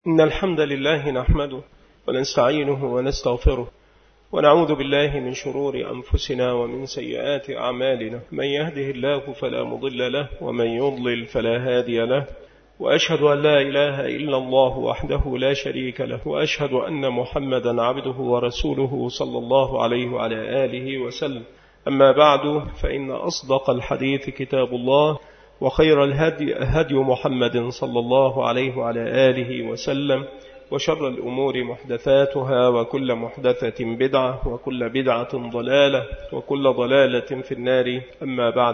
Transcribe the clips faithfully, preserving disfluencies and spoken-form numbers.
إن الحمد لله نحمده ونستعينه ونستغفره ونعوذ بالله من شرور أنفسنا ومن سيئات أعمالنا. من يهده الله فلا مضل له ومن يضلل فلا هادي له، وأشهد أن لا إله إلا الله وحده لا شريك له، وأشهد أن محمدا عبده ورسوله صلى الله عليه وعلى آله وسلم. أما بعد، فإن أصدق الحديث كتاب الله، وخير الهدي هدي محمد صلى الله عليه وعلى آله وسلم، وشر الأمور محدثاتها، وكل محدثة بدعة، وكل بدعة ضلالة، وكل ضلالة في النار. أما بعد،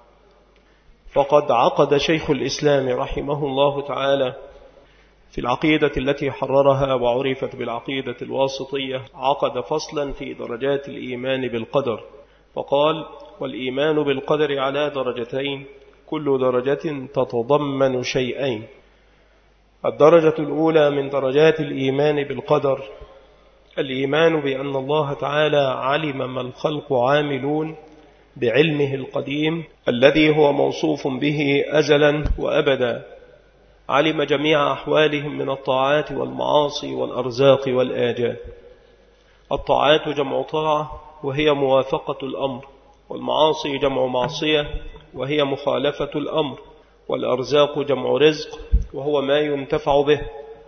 فقد عقد شيخ الإسلام رحمه الله تعالى في العقيدة التي حررها وعرفت بالعقيدة الواسطية عقد فصلا في درجات الإيمان بالقدر، فقال: والإيمان بالقدر على درجتين، كل درجة تتضمن شيئين. الدرجة الأولى من درجات الإيمان بالقدر الإيمان بأن الله تعالى علم ما الخلق عاملون بعلمه القديم الذي هو موصوف به أزلا وأبدا. علم جميع أحوالهم من الطاعات والمعاصي والأرزاق والآجال. الطاعات جمع طاعة وهي موافقة الأمر، والمعاصي جمع معصية وهي مخالفة الأمر، والأرزاق جمع رزق وهو ما ينتفع به،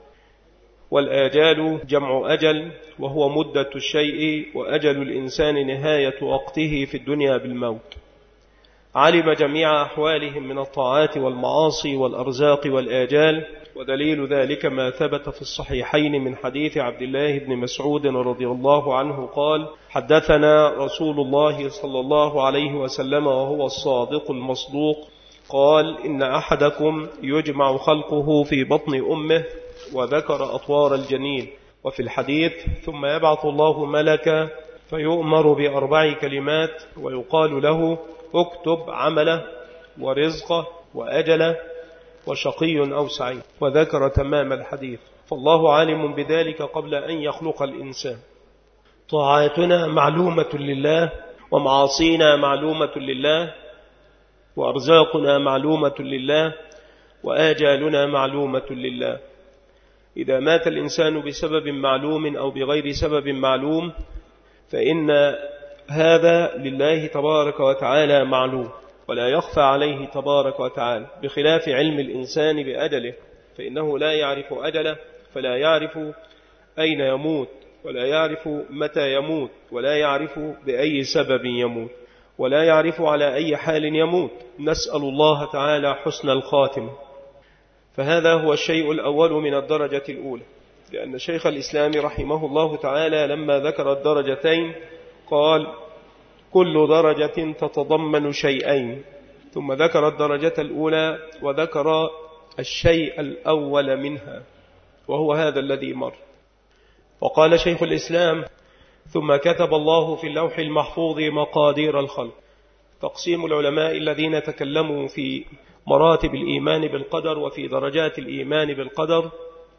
والآجال جمع أجل وهو مدة الشيء، وأجل الإنسان نهاية وقته في الدنيا بالموت. علم جميع أحوالهم من الطاعات والمعاصي والأرزاق والآجال، ودليل ذلك ما ثبت في الصحيحين من حديث عبد الله بن مسعود رضي الله عنه قال: حدثنا رسول الله صلى الله عليه وسلم وهو الصادق المصدوق قال: إن أحدكم يجمع خلقه في بطن أمه، وذكر أطوار الجنين. وفي الحديث: ثم يبعث الله ملكا فيؤمر بأربع كلمات ويقال له: اكتب عمله ورزقه وأجله وشقي أو سعيد، وذكر تمام الحديث. فالله عالم بذلك قبل أن يخلق الإنسان. طاعاتنا معلومة لله، ومعاصينا معلومة لله، وأرزاقنا معلومة لله، وآجالنا معلومة لله. إذا مات الإنسان بسبب معلوم أو بغير سبب معلوم فإن هذا لله تبارك وتعالى معلوم، ولا يخفى عليه تبارك وتعالى، بخلاف علم الإنسان بأجله، فإنه لا يعرف أجله، فلا يعرف أين يموت، ولا يعرف متى يموت، ولا يعرف بأي سبب يموت، ولا يعرف على أي حال يموت. نسأل الله تعالى حسن الخاتم. فهذا هو الشيء الأول من الدرجة الأولى، لأن شيخ الإسلام رحمه الله تعالى لما ذكر الدرجتين قال: كل درجة تتضمن شيئين، ثم ذكر الدرجة الأولى وذكر الشيء الأول منها، وهو هذا الذي مر. وقال شيخ الإسلام: ثم كتب الله في اللوح المحفوظ مقادير الخلق. تقسيم العلماء الذين تكلموا في مراتب الإيمان بالقدر وفي درجات الإيمان بالقدر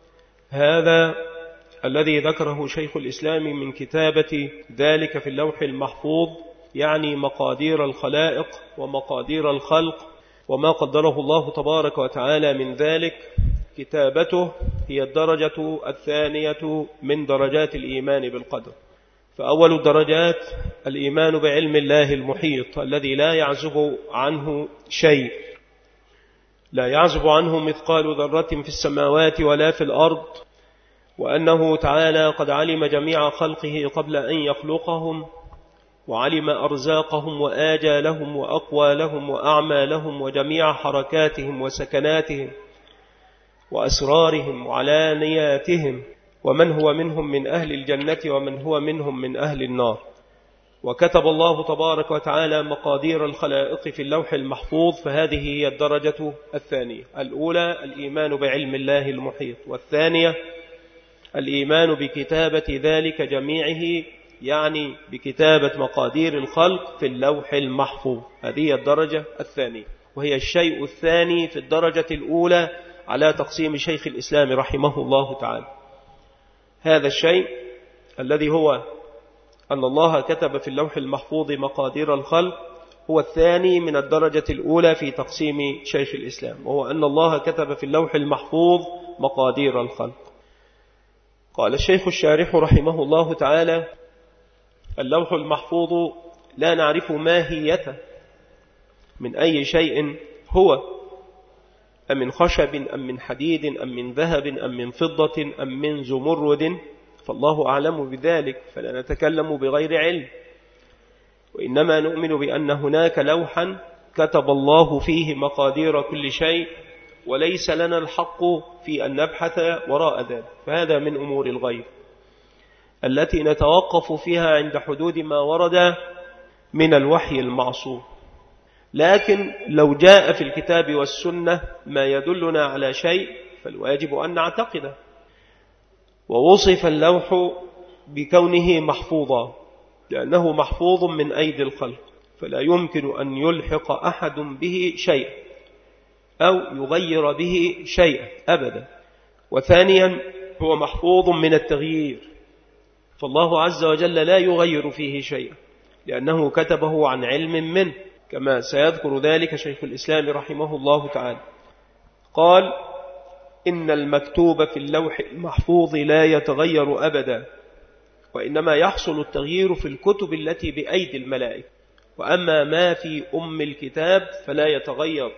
هذا الذي ذكره شيخ الإسلام من كتابة ذلك في اللوح المحفوظ، يعني مقادير الخلائق ومقادير الخلق وما قدره الله تبارك وتعالى من ذلك. كتابته هي الدرجة الثانية من درجات الإيمان بالقدر. فأول الدرجات الإيمان بعلم الله المحيط الذي لا يعزب عنه شيء، لا يعزب عنه مثقال ذرة في السماوات ولا في الأرض، وأنه تعالى قد علم جميع خلقه قبل أن يخلقهم، وعلم أرزاقهم وآجالهم وأقوالهم وأعمالهم وجميع حركاتهم وسكناتهم وأسرارهم وعلانياتهم، ومن هو منهم من أهل الجنة ومن هو منهم من أهل النار. وكتب الله تبارك وتعالى مقادير الخلائق في اللوح المحفوظ، فهذه هي الدرجة الثانية. الأولى الإيمان بعلم الله المحيط، والثانية الإيمان بكتابة ذلك جميعه، يعني بكتابة مقادير الخلق في اللوح المحفوظ. هذه الدرجة الثانية، وهي الشيء الثاني في الدرجة الأولى على تقسيم شيخ الإسلام رحمه الله تعالى. هذا الشيء الذي هو أن الله كتب في اللوح المحفوظ مقادير الخلق هو الثاني من الدرجة الأولى في تقسيم شيخ الإسلام، وهو أن الله كتب في اللوح المحفوظ مقادير الخلق. قال الشيخ الشارح رحمه الله تعالى: اللوح المحفوظ لا نعرف ماهيته من أي شيء هو، أم من خشب أم من حديد أم من ذهب أم من فضة أم من زمرد، فالله أعلم بذلك، فلا نتكلم بغير علم، وإنما نؤمن بأن هناك لوحا كتب الله فيه مقادير كل شيء، وليس لنا الحق في أن نبحث وراء ذلك، فهذا من أمور الغيب التي نتوقف فيها عند حدود ما ورد من الوحي المعصوم. لكن لو جاء في الكتاب والسنة ما يدلنا على شيء فالواجب أن نعتقده. ووصف اللوح بكونه محفوظا لأنه محفوظ من أيدي الخلق، فلا يمكن أن يلحق أحد به شيء أو يغير به شيئا أبدا. وثانيا هو محفوظ من التغيير، فالله عز وجل لا يغير فيه شيئا لأنه كتبه عن علم منه، كما سيذكر ذلك شيخ الإسلام رحمه الله تعالى. قال: إن المكتوب في اللوح المحفوظ لا يتغير أبدا، وإنما يحصل التغيير في الكتب التي بأيدي الملائكة، وأما ما في أم الكتاب فلا يتغير.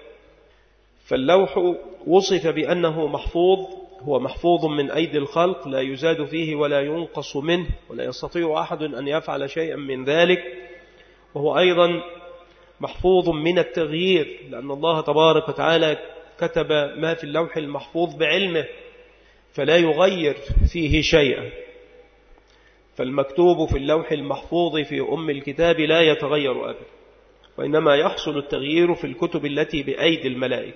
فاللوح وصف بأنه محفوظ، هو محفوظ من أيدي الخلق، لا يزاد فيه ولا ينقص منه، ولا يستطيع أحد أن يفعل شيئا من ذلك. وهو أيضا محفوظ من التغيير، لأن الله تبارك وتعالى كتب ما في اللوح المحفوظ بعلمه، فلا يغير فيه شيئا. فالمكتوب في اللوح المحفوظ في أم الكتاب لا يتغير أبدا، وإنما يحصل التغيير في الكتب التي بأيدي الملائكة.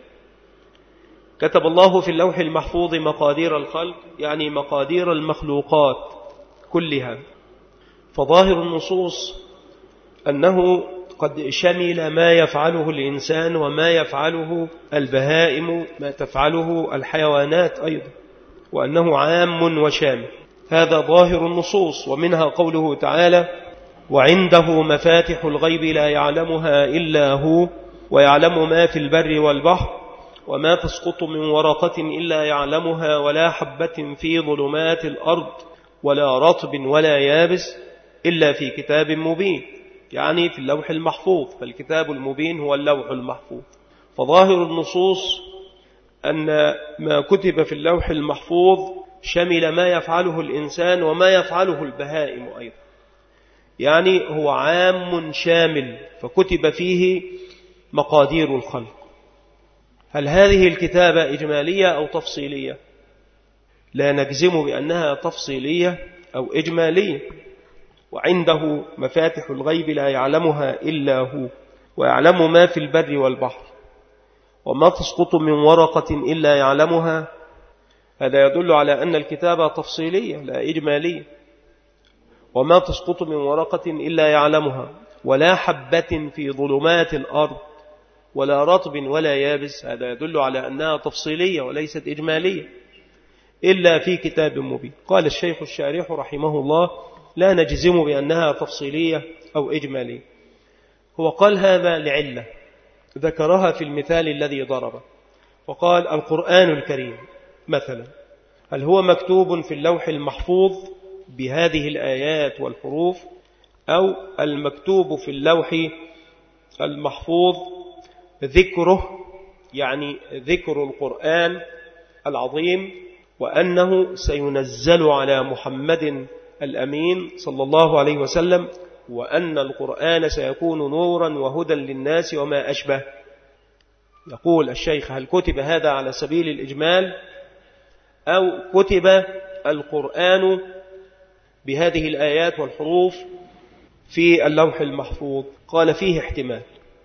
كتب الله في اللوح المحفوظ مقادير الخلق، يعني مقادير المخلوقات كلها. فظاهر النصوص أنه قد شمل ما يفعله الإنسان وما يفعله البهائم، ما تفعله الحيوانات أيضا، وأنه عام وشامل. هذا ظاهر النصوص. ومنها قوله تعالى: وعنده مفاتح الغيب لا يعلمها إلا هو ويعلم ما في البر والبحر وما تسقط من ورقة إلا يعلمها ولا حبة في ظلمات الأرض ولا رطب ولا يابس إلا في كتاب مبين، يعني في اللوح المحفوظ. فالكتاب المبين هو اللوح المحفوظ. فظاهر النصوص أن ما كتب في اللوح المحفوظ شمل ما يفعله الإنسان وما يفعله البهائم أيضا، يعني هو عام شامل، فكتب فيه مقادير الخلق. هل هذه الكتابة إجمالية أو تفصيلية؟ لا نجزم بأنها تفصيلية أو إجمالية. وعنده مفاتح الغيب لا يعلمها إلا هو ويعلم ما في البر والبحر وما تسقط من ورقة إلا يعلمها. هذا يدل على أن الكتابة تفصيلية لا إجمالية. وما تسقط من ورقة إلا يعلمها ولا حبة في ظلمات الأرض ولا رطب ولا يابس، هذا يدل على أنها تفصيلية وليست إجمالية، إلا في كتاب مبين. قال الشيخ الشارح رحمه الله: لا نجزم بأنها تفصيلية أو إجمالية. هو قال هذا لعلة ذكرها في المثال الذي ضربه، وقال: القرآن الكريم مثلا هل هو مكتوب في اللوح المحفوظ بهذه الآيات والحروف، أو المكتوب في اللوح المحفوظ ذكره، يعني ذكر القرآن العظيم، وأنه سينزل على محمد الأمين صلى الله عليه وسلم، وأن القرآن سيكون نورا وهدى للناس وما أشبه. يقول الشيخ: هل كتب هذا على سبيل الإجمال، أو كتب القرآن بهذه الآيات والحروف في اللوح المحفوظ؟ قال: فيه احتمال.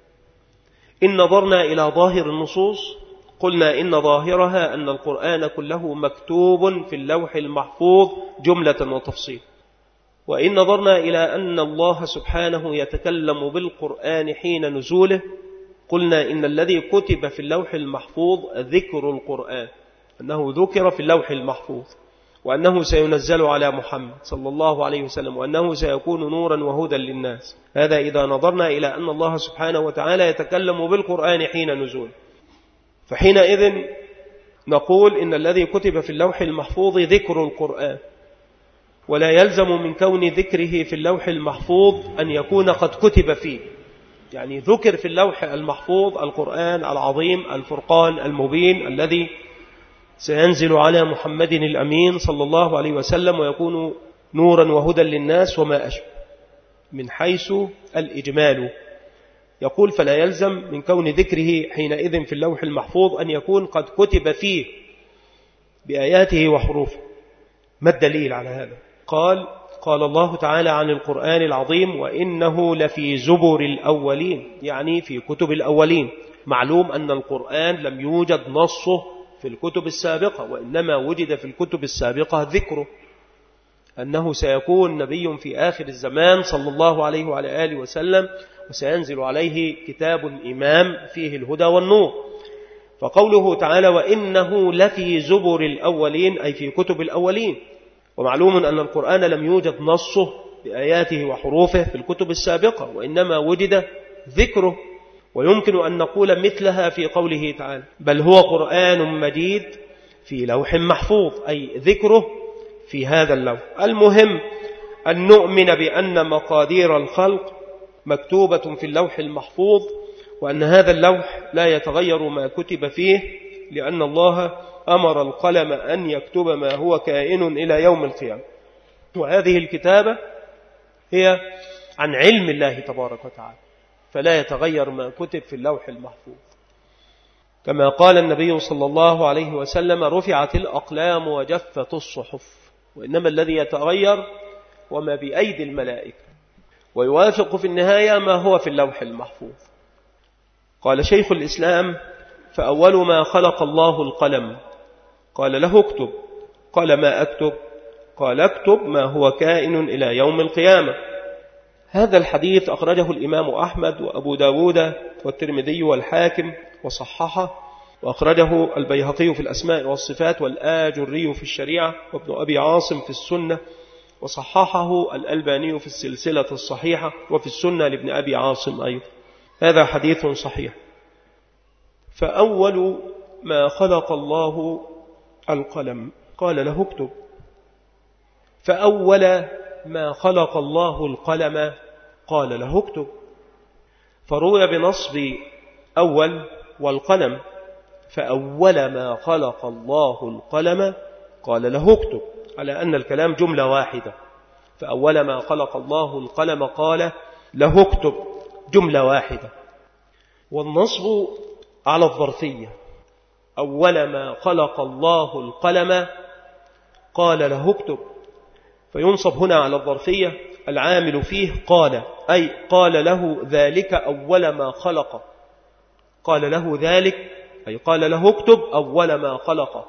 إن نظرنا إلى ظاهر النصوص قلنا إن ظاهرها أن القرآن كله مكتوب في اللوح المحفوظ جملة وتفصيل. وإن نظرنا إلى أن الله سبحانه يتكلم بالقرآن حين نزوله قلنا إن الذي كتب في اللوح المحفوظ ذكر القرآن، أنه ذكر في اللوح المحفوظ، وأنه سينزل على محمد صلى الله عليه وسلم، وأنه سيكون نورا وهدى للناس. هذا إذا نظرنا إلى أن الله سبحانه وتعالى يتكلم بالقرآن حين نزول. فحينئذ نقول إن الذي كتب في اللوح المحفوظ ذكر القرآن، ولا يلزم من كون ذكره في اللوح المحفوظ أن يكون قد كتب فيه. يعني ذكر في اللوح المحفوظ القرآن العظيم الفرقان المبين الذي سينزل على محمد الأمين صلى الله عليه وسلم ويكون نورا وهدى للناس وما أشبه من حيث الإجمال. يقول فلا يلزم من كون ذكره حينئذ في اللوح المحفوظ أن يكون قد كتب فيه بآياته وحروفه. ما الدليل على هذا؟ قال قال الله تعالى عن القرآن العظيم وإنه لفي زبر الأولين، يعني في كتب الأولين. معلوم أن القرآن لم يوجد نصه في الكتب السابقة، وإنما وجد في الكتب السابقة ذكره أنه سيكون نبي في آخر الزمان صلى الله عليه وعلى آله وسلم، وسينزل عليه كتاب إمام فيه الهدى والنور. فقوله تعالى وإنه لفي زبر الأولين أي في كتب الأولين. ومعلوم أن القرآن لم يوجد نصه بآياته وحروفه في الكتب السابقة، وإنما وجد ذكره. ويمكن أن نقول مثلها في قوله تعالى بل هو قرآن مجيد في لوح محفوظ، أي ذكره في هذا اللوح. المهم أن نؤمن بأن مقادير الخلق مكتوبة في اللوح المحفوظ، وأن هذا اللوح لا يتغير ما كتب فيه، لأن الله أمر القلم أن يكتب ما هو كائن إلى يوم القيامة. وهذه الكتابة هي عن علم الله تبارك وتعالى، فلا يتغير ما كتب في اللوح المحفوظ. كما قال النبي صلى الله عليه وسلم رفعت الأقلام وجفت الصحف، وإنما الذي يتغير وما بأيدي الملائكة، ويوافق في النهاية ما هو في اللوح المحفوظ. قال شيخ الإسلام فأول ما خلق الله القلم، قال له اكتب، قال ما أكتب؟ قال اكتب ما هو كائن إلى يوم القيامة. هذا الحديث أخرجه الإمام أحمد وأبو داود والترمذي والحاكم وصححه، وأخرجه البيهقي في الأسماء والصفات والآجري في الشريعة، وابن أبي عاصم في السنة، وصححه الألباني في السلسلة الصحيحة، وفي السنة لابن أبي عاصم أيضا. هذا حديث صحيح. فأول ما خلق الله القلم قال له اكتب. فأول ما خلق الله القلم قال له اكتب. فروي بنصب أول والقلم، فأول ما خلق الله القلم قال له اكتب، على أن الكلام جملة واحدة. فأول ما خلق الله القلم قال له اكتب، جملة واحدة. والنصب على الظرفية، أول ما خلق الله القلم قال له اكتب، فينصب هنا على الظرفية. العامل فيه قال، أي قال له ذلك أول ما خلق، قال له ذلك أي قال له اكتب أول ما خلق.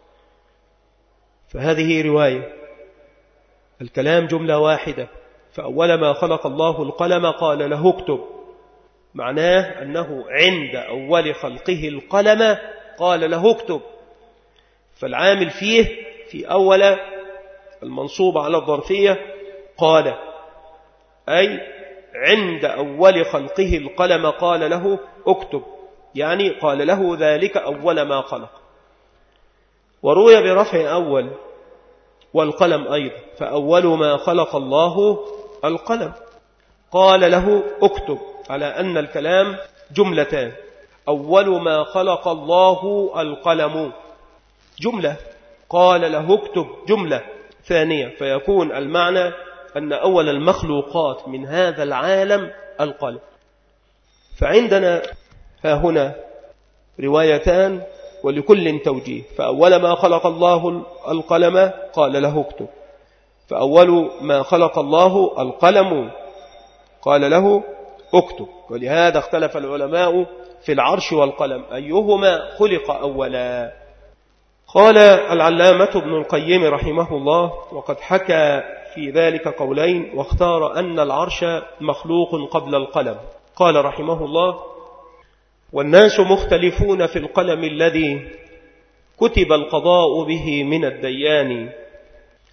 فهذه رواية، الكلام جملة واحدة. فأول ما خلق الله القلم قال له اكتب، معناه أنه عند أول خلقه القلم قال له اكتب. فالعامل فيه في أول المنصوب على الظرفية قال، أي عند أول خلقه القلم قال له اكتب، يعني قال له ذلك أول ما خلق. وروي برفع أول والقلم أيضا، فأول ما خلق الله القلم قال له اكتب، على أن الكلام جملتان. أول ما خلق الله القلم جملة، قال له اكتب جملة ثانية، فيكون المعنى أن أول المخلوقات من هذا العالم القلم. فعندنا ها هنا روايتان ولكل توجيه. فأول ما خلق الله القلم قال له اكتب، فأول ما خلق الله القلم قال له اكتب. ولهذا اختلف العلماء في العرش والقلم أيهما خلق أولا. قال العلامة ابن القيم رحمه الله وقد حكى في ذلك قولين، واختار أن العرش مخلوق قبل القلم. قال رحمه الله والناس مختلفون في القلم الذي كتب القضاء به من الديان،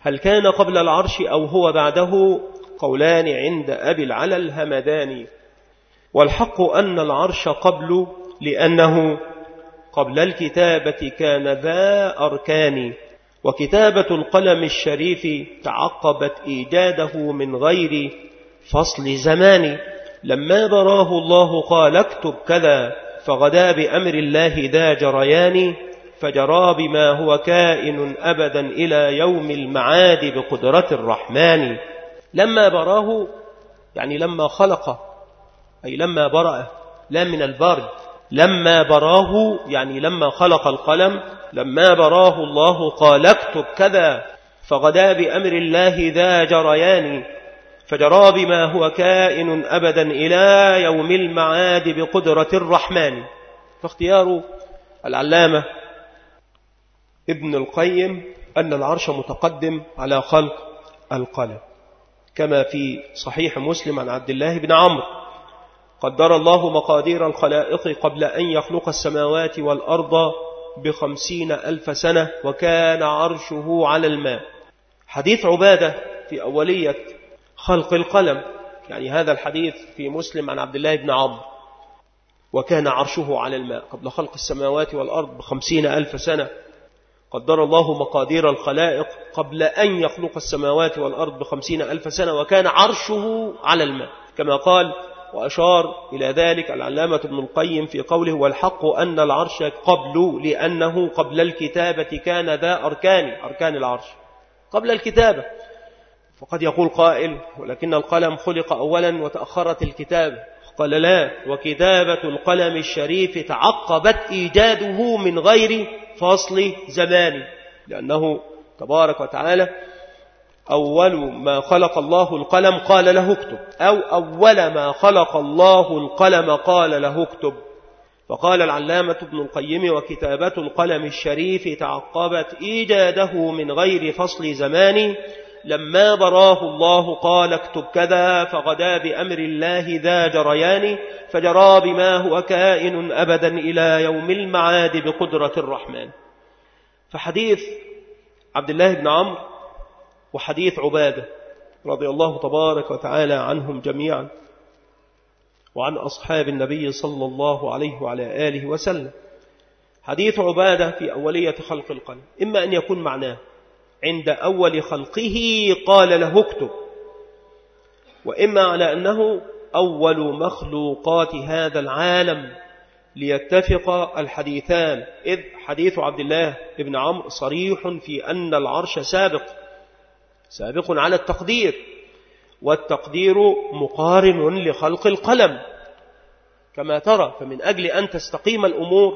هل كان قبل العرش أو هو بعده؟ قولان عند أبي العلا الهمداني. والحق أن العرش قبل، لأنه قبل الكتابة كان ذا أركان، وكتابة القلم الشريف تعقبت إيجاده من غير فصل زمان. لما براه الله قال اكتب كذا، فغدا بأمر الله ذا جريان، فجرى بما هو كائن أبدا إلى يوم المعاد بقدرة الرحمن. لما براه يعني لما خلق، أي لما برأ، لا من البرد. لما براه يعني لما خلق القلم، لما براه الله قال اكتب كذا، فغدا بأمر الله ذا جريان، فجرى بما هو كائن أبدا إلى يوم المعاد بقدرة الرحمن. فاختيار العلامة ابن القيم أن العرش متقدم على خلق القلم، كما في صحيح مسلم عن عبد الله بن عمرو: قدر الله مقادير الخلائق قبل أن يخلق السماوات والأرض بخمسين ألف سنة، وكان عرشه على الماء. حديث عبادة في أولية خلق القلم، يعني هذا الحديث في مسلم عن عبد الله بن عمرو: وكان عرشه على الماء قبل خلق السماوات والأرض بخمسين ألف سنة. قدر الله مقادير الخلائق قبل أن يخلق السماوات والأرض بخمسين ألف سنة، وكان عرشه على الماء، كما قال وأشار إلى ذلك العلامة ابن القيم في قوله: والحق أن العرش قبل، لأنه قبل الكتابة كان ذا أركان، أركان العرش قبل الكتابة. فقد يقول قائل: ولكن القلم خلق أولا وتأخرت الكتابة. قال: لا، وكتابة القلم الشريف تعقبت إيجاده من غير فصل زمان، لأنه تبارك وتعالى أول ما خلق الله القلم قال له اكتب، أو أول ما خلق الله القلم قال له اكتب. فقال العلامة ابن القيم: وكتابة القلم الشريف تعقبت إيجاده من غير فصل زمان، لما براه الله قال اكتب كذا، فغدا بأمر الله ذا جريان، فجرى بما هو كائن أبدا إلى يوم المعاد بقدرة الرحمن. فحديث عبد الله بن عمرو وحديث عبادة رضي الله تبارك وتعالى عنهم جميعا وعن أصحاب النبي صلى الله عليه وعلى آله وسلم. حديث عبادة في أولية خلق القلم إما أن يكون معناه عند أول خلقه قال له اكتب، وإما على أنه أول مخلوقات هذا العالم، ليتفق الحديثان، إذ حديث عبد الله بن عمرو صريح في أن العرش سابق سابق على التقدير، والتقدير مقارن لخلق القلم كما ترى. فمن أجل أن تستقيم الأمور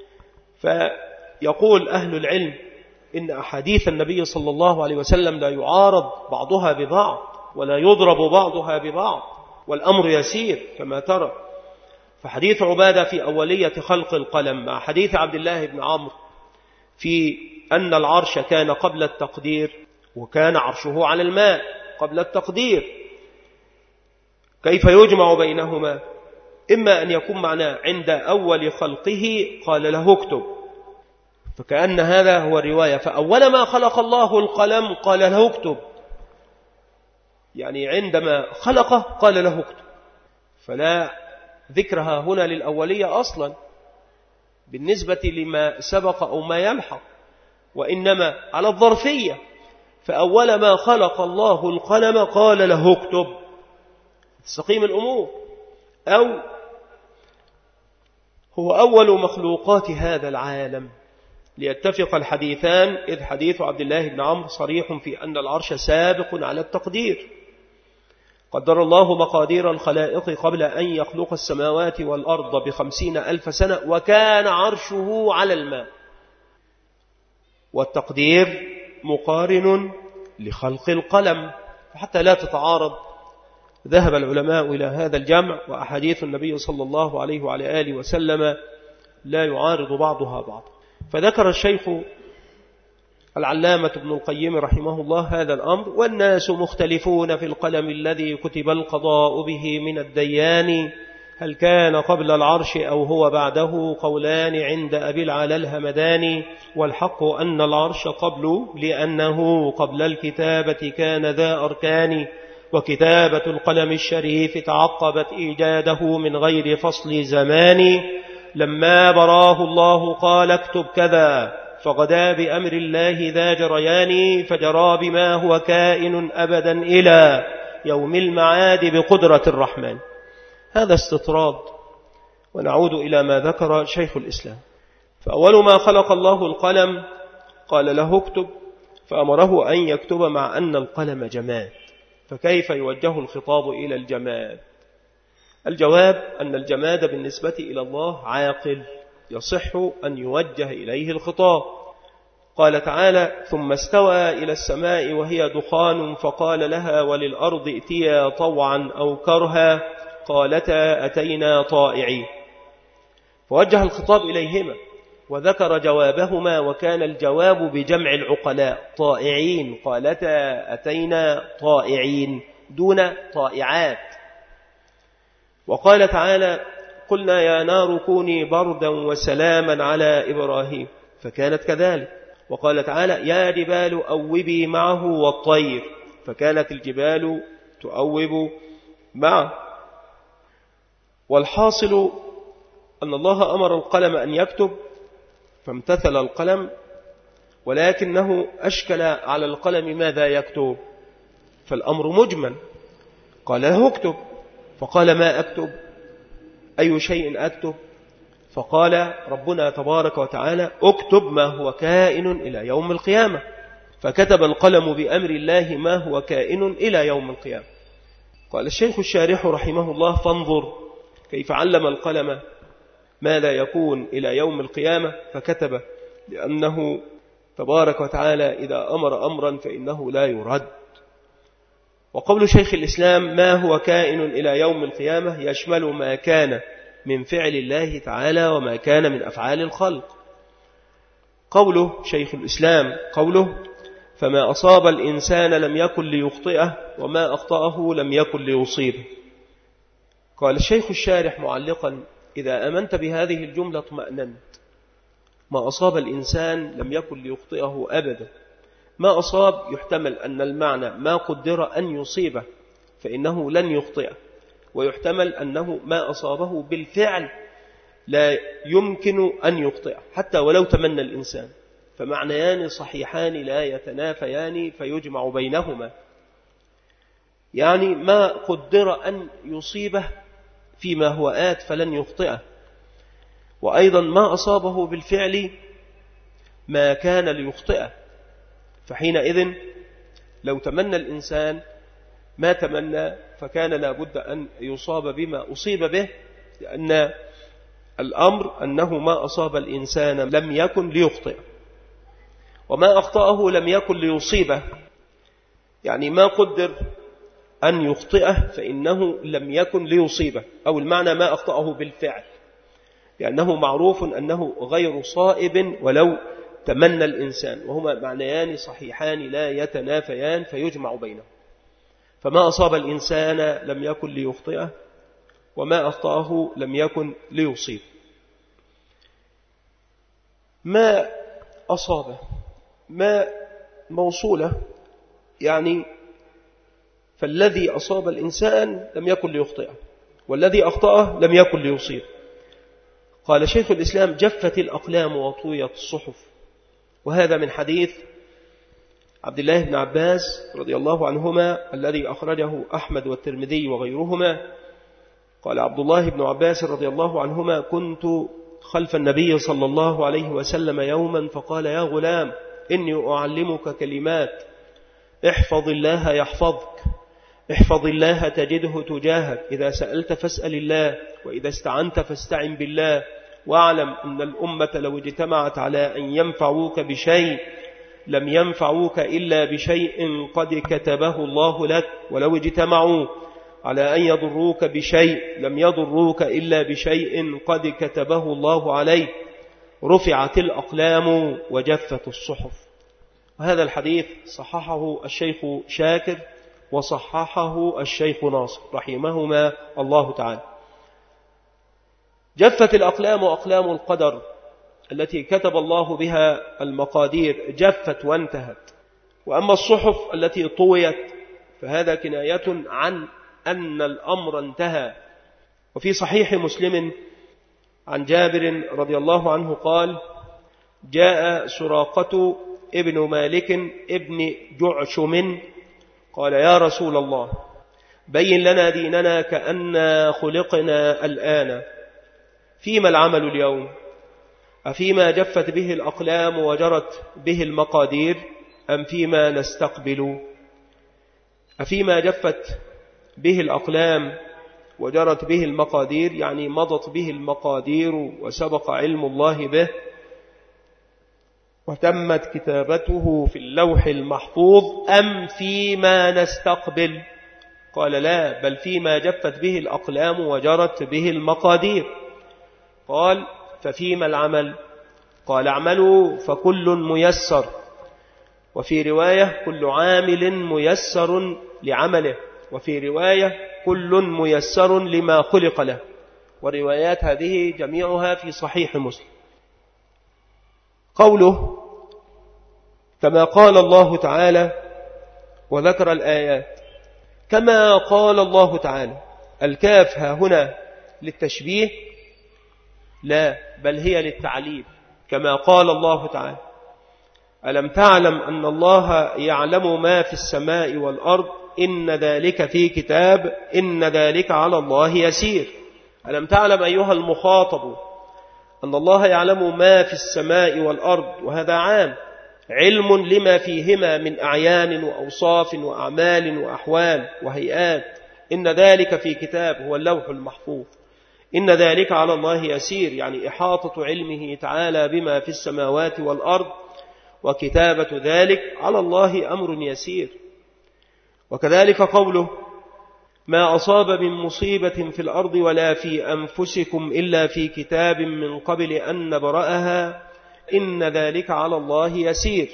فيقول أهل العلم إن أحاديث النبي صلى الله عليه وسلم لا يعارض بعضها ببعض ولا يضرب بعضها ببعض، والأمر يسير كما ترى. فحديث عبادة في أولية خلق القلم مع حديث عبد الله بن عمرو في أن العرش كان قبل التقدير، وكان عرشه على الماء قبل التقدير، كيف يجمع بينهما؟ إما أن يكون معناه عند أول خلقه قال له اكتب، فكأن هذا هو الرواية، فأول ما خلق الله القلم قال له اكتب، يعني عندما خلقه قال له اكتب، فلا ذكرها هنا للأولية أصلا بالنسبة لما سبق أو ما يلحق، وإنما على الظرفية. فأول ما خلق الله القلم قال له اكتب، تستقيم الأمور. أو هو أول مخلوقات هذا العالم، ليتفق الحديثان، إذ حديث عبد الله بن عمرو صريح في أن العرش سابق على التقدير. قدر الله مقادير الخلائق قبل أن يخلق السماوات والأرض بخمسين ألف سنة، وكان عرشه على الماء. والتقدير مقارن لخلق القلم، حتى لا تتعارض ذهب العلماء إلى هذا الجمع، وأحاديث النبي صلى الله عليه وعلى آله وسلم لا يعارض بعضها بعض. فذكر الشيخ العلامة ابن القيم رحمه الله هذا الأمر: والناس مختلفون في القلم الذي كتب القضاء به من الديان، هل كان قبل العرش أو هو بعده؟ قولان عند أبي العلا الهمداني، والحق أن العرش قبل، لأنه قبل الكتابة كان ذا أركان، وكتابة القلم الشريف تعقبت إيجاده من غير فصل زمان. لما براه الله قال اكتب كذا، فغدا بأمر الله ذا جريان، فجرى بما هو كائن أبدا إلى يوم المعاد بقدرة الرحمن. هذا استطراد، ونعود إلى ما ذكر شيخ الإسلام. فأول ما خلق الله القلم قال له اكتب، فأمره أن يكتب مع أن القلم جماد، فكيف يوجه الخطاب إلى الجماد؟ الجواب أن الجماد بالنسبة إلى الله عاقل، يصح أن يوجه إليه الخطاب. قال تعالى: ثم استوى إلى السماء وهي دخان فقال لها وللأرض ائتيا طوعا أو كرها قالتا أتينا طائعين، فوجه الخطاب إليهما وذكر جوابهما، وكان الجواب بجمع العقلاء طائعين، قالتا أتينا طائعين دون طائعات. وقال تعالى: قلنا يا نار كوني بردا وسلاما على إبراهيم، فكانت كذلك. وقال تعالى: يا جبال أوبي معه والطير، فكانت الجبال تؤوب معه. والحاصل أن الله أمر القلم أن يكتب فامتثل القلم، ولكنه أشكل على القلم ماذا يكتب، فالأمر مجمل. قال له اكتب، فقال ما أكتب؟ أي شيء أكتب؟ فقال ربنا تبارك وتعالى: اكتب ما هو كائن إلى يوم القيامة، فكتب القلم بأمر الله ما هو كائن إلى يوم القيامة. قال الشيخ الشارح رحمه الله: فانظر كيف علم القلم ما لا يكون إلى يوم القيامة فكتبه، لأنه تبارك وتعالى إذا أمر أمرا فإنه لا يرد. وقول شيخ الإسلام ما هو كائن إلى يوم القيامة يشمل ما كان من فعل الله تعالى وما كان من أفعال الخلق. قوله شيخ الإسلام قوله: فما أصاب الإنسان لم يكن ليخطئه وما أخطأه لم يكن ليصيبه. قال الشيخ الشارح معلقا: إذا أمنت بهذه الجملة اطمأننت. ما أصاب الإنسان لم يكن ليخطئه أبدا. ما أصاب يحتمل أن المعنى ما قدر أن يصيبه فإنه لن يخطئه، ويحتمل أنه ما أصابه بالفعل لا يمكن أن يخطئه حتى ولو تمنى الإنسان، فمعنيان صحيحان لا يتنافيان فيجمع بينهما. يعني ما قدر أن يصيبه فيما هو آت فلن يخطئه، وأيضا ما أصابه بالفعل ما كان ليخطئه، فحينئذ لو تمنى الإنسان ما تمنى فكان لابد أن يصاب بما أصيب به، لأن الأمر أنه ما أصاب الإنسان لم يكن ليخطئه، وما أخطأه لم يكن ليصيبه. يعني ما قدر أن يخطئه فإنه لم يكن ليصيبه، أو المعنى ما أخطأه بالفعل، لأنه معروف أنه غير صائب ولو تمنى الإنسان، وهما معنيان صحيحان لا يتنافيان فيجمع بينهم. فما أصاب الإنسان لم يكن ليخطئه، وما أخطأه لم يكن ليصيب. ما أصابه ما موصولة، يعني فالذي أصاب الإنسان لم يكن ليخطئه، والذي أخطأه لم يكن ليصيب. قال شيخ الإسلام: جفت الأقلام وطويت الصحف. وهذا من حديث عبد الله بن عباس رضي الله عنهما الذي أخرجه أحمد والترمذي وغيرهما. قال عبد الله بن عباس رضي الله عنهما: كنت خلف النبي صلى الله عليه وسلم يوما فقال: يا غلام إني أعلمك كلمات، احفظ الله يحفظك، احفظ الله تجده تجاهك، إذا سألت فاسأل الله، وإذا استعنت فاستعن بالله، واعلم أن الأمة لو اجتمعت على أن ينفعوك بشيء لم ينفعوك إلا بشيء قد كتبه الله لك، ولو اجتمعوا على أن يضروك بشيء لم يضروك إلا بشيء قد كتبه الله عليك، رفعت الأقلام وجفت الصحف. وهذا الحديث صححه الشيخ شاكر وصححه الشيخ ناصر رحمهما الله تعالى. جفت الأقلام أقلام القدر التي كتب الله بها المقادير، جفت وانتهت. وأما الصحف التي طويت فهذا كناية عن أن الأمر انتهى. وفي صحيح مسلم عن جابر رضي الله عنه قال: جاء سراقة ابن مالك ابن جعشم قال: يا رسول الله، بين لنا ديننا كأننا خلقنا الآن، فيما العمل اليوم؟ أفيما جفت به الأقلام وجرت به المقادير أم فيما نستقبل؟ أفيما جفت به الأقلام وجرت به المقادير، يعني مضت به المقادير وسبق علم الله به وتمت كتابته في اللوح المحفوظ، أم فيما نستقبل؟ قال: لا، بل فيما جفت به الأقلام وجرت به المقادير. قال: ففيما العمل؟ قال: اعملوا فكل ميسر. وفي رواية: كل عامل ميسر لعمله. وفي رواية: كل ميسر لما خلق له. والروايات هذه جميعها في صحيح مسلم. قوله: كما قال الله تعالى، وذكر الآيات. كما قال الله تعالى، الكاف ها هنا للتشبيه؟ لا، بل هي للتعليم. كما قال الله تعالى: ألم تعلم أن الله يعلم ما في السماء والأرض، إن ذلك في كتاب، إن ذلك على الله يسير. ألم تعلم أيها المخاطب أن الله يعلم ما في السماء والأرض، وهذا عام، علم لما فيهما من أعيان وأوصاف وأعمال وأحوال وهيئات. إن ذلك في كتاب، هو اللوح المحفوظ. إن ذلك على الله يسير، يعني إحاطة علمه تعالى بما في السماوات والأرض، وكتابة ذلك على الله أمر يسير. وكذلك قوله: ما أصاب من مصيبة في الأرض ولا في أنفسكم إلا في كتاب من قبل أن نبرأها، إن ذلك على الله يسير.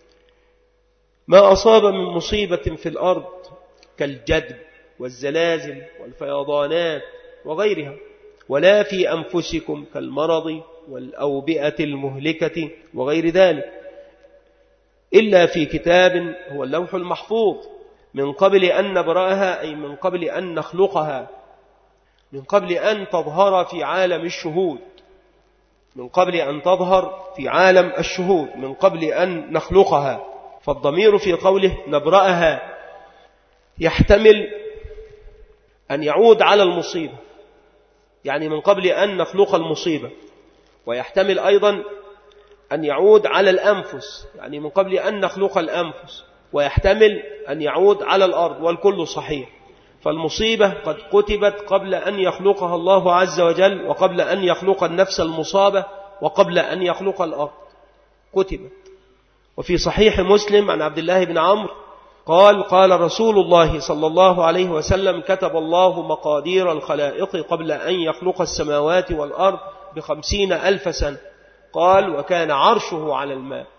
ما أصاب من مصيبة في الأرض كالجدب والزلازل والفيضانات وغيرها، ولا في أنفسكم كالمرض والأوبئة المهلكة وغير ذلك، إلا في كتاب، هو اللوح المحفوظ، من قبل أن نبرأها، أي من قبل أن نخلقها، من قبل أن تظهر في عالم الشهود، من قبل أن تظهر في عالم الشهود، من قبل أن نخلقها. فالضمير في قوله نبرأها يحتمل أن يعود على المصيبة، يعني من قبل أن نخلق المصيبة، ويحتمل أيضا أن يعود على الأنفس، يعني من قبل أن نخلق الأنفس، ويحتمل أن يعود على الأرض، والكل صحيح. فالمصيبة قد كتبت قبل أن يخلقها الله عز وجل، وقبل أن يخلق النفس المصابة، وقبل أن يخلق الأرض كتبت. وفي صحيح مسلم عن عبد الله بن عمرو قال: قال رسول الله صلى الله عليه وسلم: كتب الله مقادير الخلائق قبل أن يخلق السماوات والأرض بخمسين ألف سنة. قال: وكان عرشه على الماء.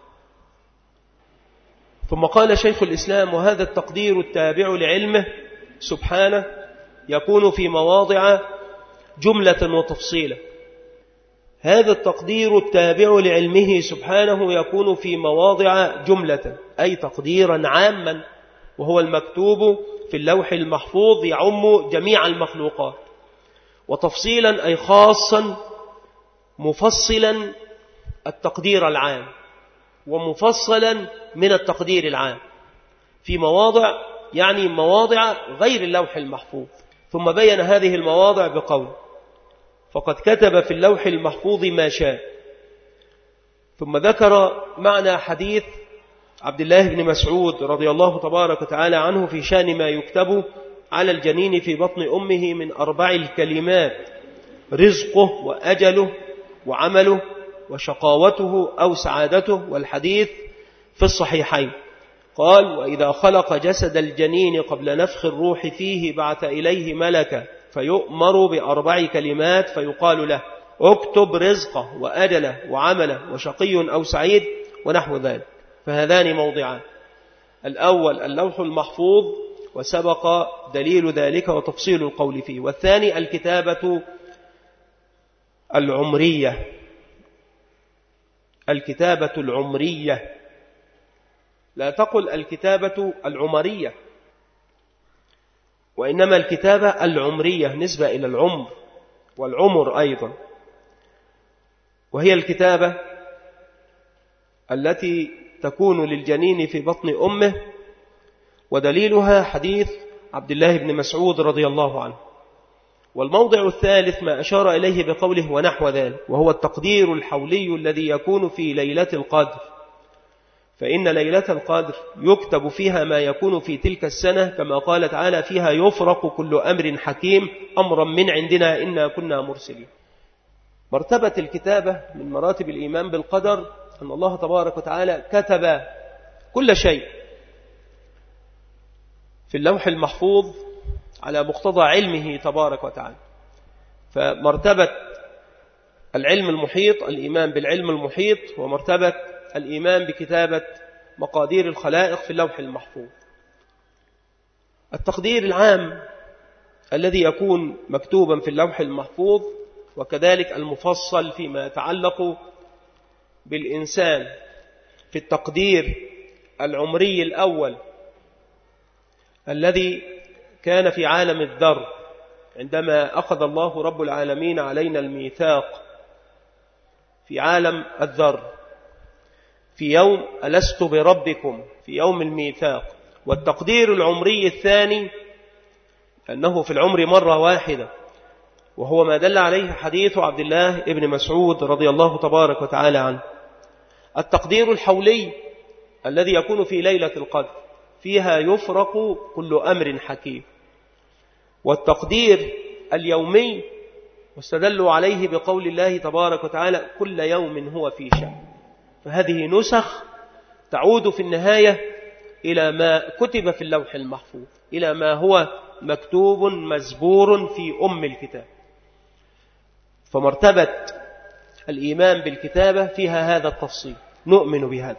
ثم قال شيخ الإسلام: وهذا التقدير التابع لعلمه سبحانه يكون في مواضع جملة وتفصيلا. هذا التقدير التابع لعلمه سبحانه يكون في مواضع جملة، أي تقديرا عاما، وهو المكتوب في اللوح المحفوظ يعم جميع المخلوقات، وتفصيلا أي خاصا مفصلا التقدير العام، ومفصلا من التقدير العام في مواضع، يعني مواضع غير اللوح المحفوظ. ثم بين هذه المواضع بقول: فقد كتب في اللوح المحفوظ ما شاء. ثم ذكر معنى حديث عبد الله بن مسعود رضي الله تبارك وتعالى عنه في شأن ما يكتب على الجنين في بطن أمه من أربع الكلمات: رزقه وأجله وعمله وشقاوته أو سعادته. والحديث في الصحيحين. قال: وإذا خلق جسد الجنين قبل نفخ الروح فيه بعث إليه ملكا فيؤمر بأربع كلمات فيقال له: اكتب رزقه وأجله وعمله وشقي أو سعيد، ونحو ذلك. فهذان موضعان: الأول اللوح المحفوظ، وسبق دليل ذلك وتفصيل القول فيه، والثاني الكتابة العمرية، الكتابة العمرية، لا تقل الكتابة العمرية، وإنما الكتابة العمرية نسبة إلى العمر والعمر أيضا، وهي الكتابة التي تكون للجنين في بطن أمه، ودليلها حديث عبد الله بن مسعود رضي الله عنه. والموضع الثالث ما أشار إليه بقوله ونحو ذلك، وهو التقدير الحولي الذي يكون في ليلة القدر، فإن ليلة القدر يكتب فيها ما يكون في تلك السنة، كما قال تعالى فيها يفرق كل أمر حكيم أمرا من عندنا إنا كنا مرسلين. مرتبة الكتابة من مراتب الإيمان بالقدر أن الله تبارك وتعالى كتب كل شيء في اللوح المحفوظ على مقتضى علمه تبارك وتعالى. فمرتبة العلم المحيط الإيمان بالعلم المحيط، ومرتبة الإيمان بكتابة مقادير الخلائق في اللوح المحفوظ. التقدير العام الذي يكون مكتوبا في اللوح المحفوظ، وكذلك المفصل فيما يتعلق بالإنسان في التقدير العمري الأول الذي كان في عالم الذر، عندما أخذ الله رب العالمين علينا الميثاق في عالم الذر في يوم ألست بربكم، في يوم الميثاق. والتقدير العمري الثاني أنه في العمر مرة واحدة، وهو ما دل عليه حديث عبد الله بن مسعود رضي الله تبارك وتعالى عنه. التقدير الحولي الذي يكون في ليلة القدر، فيها يفرق كل أمر حكيم. والتقدير اليومي واستدلوا عليه بقول الله تبارك وتعالى كل يوم هو في شأن. فهذه نسخ تعود في النهاية إلى ما كتب في اللوح المحفوظ، إلى ما هو مكتوب مزبور في أم الكتاب. فمرتبة الإيمان بالكتابة فيها هذا التفصيل، نؤمن بهذا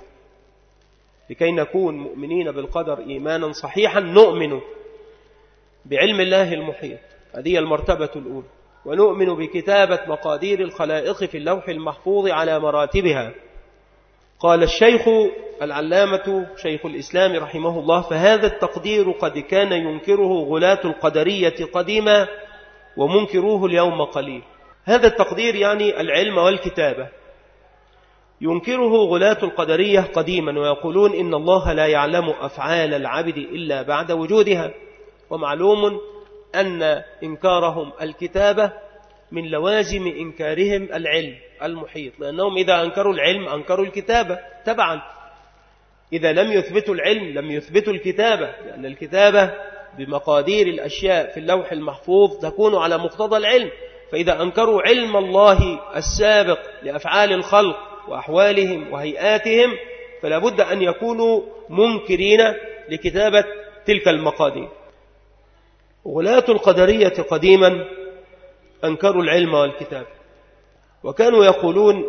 لكي نكون مؤمنين بالقدر إيمانا صحيحا. نؤمن بعلم الله المحيط، هذه المرتبة الأولى، ونؤمن بكتابة مقادير الخلائق في اللوح المحفوظ على مراتبها. قال الشيخ العلامة شيخ الإسلام رحمه الله: فهذا التقدير قد كان ينكره غلاة القدرية قديما ومنكروه اليوم قليل. هذا التقدير يعني العلم والكتابة ينكره غلاة القدرية قديما، ويقولون إن الله لا يعلم أفعال العبد إلا بعد وجودها. ومعلوم أن إنكارهم الكتابة من لوازم إنكارهم العلم المحيط، لأنهم إذا أنكروا العلم أنكروا الكتابة تبعا. إذا لم يثبتوا العلم لم يثبتوا الكتابة، لأن الكتابة بمقادير الأشياء في اللوح المحفوظ تكون على مقتضى العلم. فإذا أنكروا علم الله السابق لأفعال الخلق وأحوالهم وهيئاتهم، فلا بد أن يكونوا منكرين لكتابة تلك المقادير. غلاة القدرية قديما أنكروا العلم والكتاب، وكانوا يقولون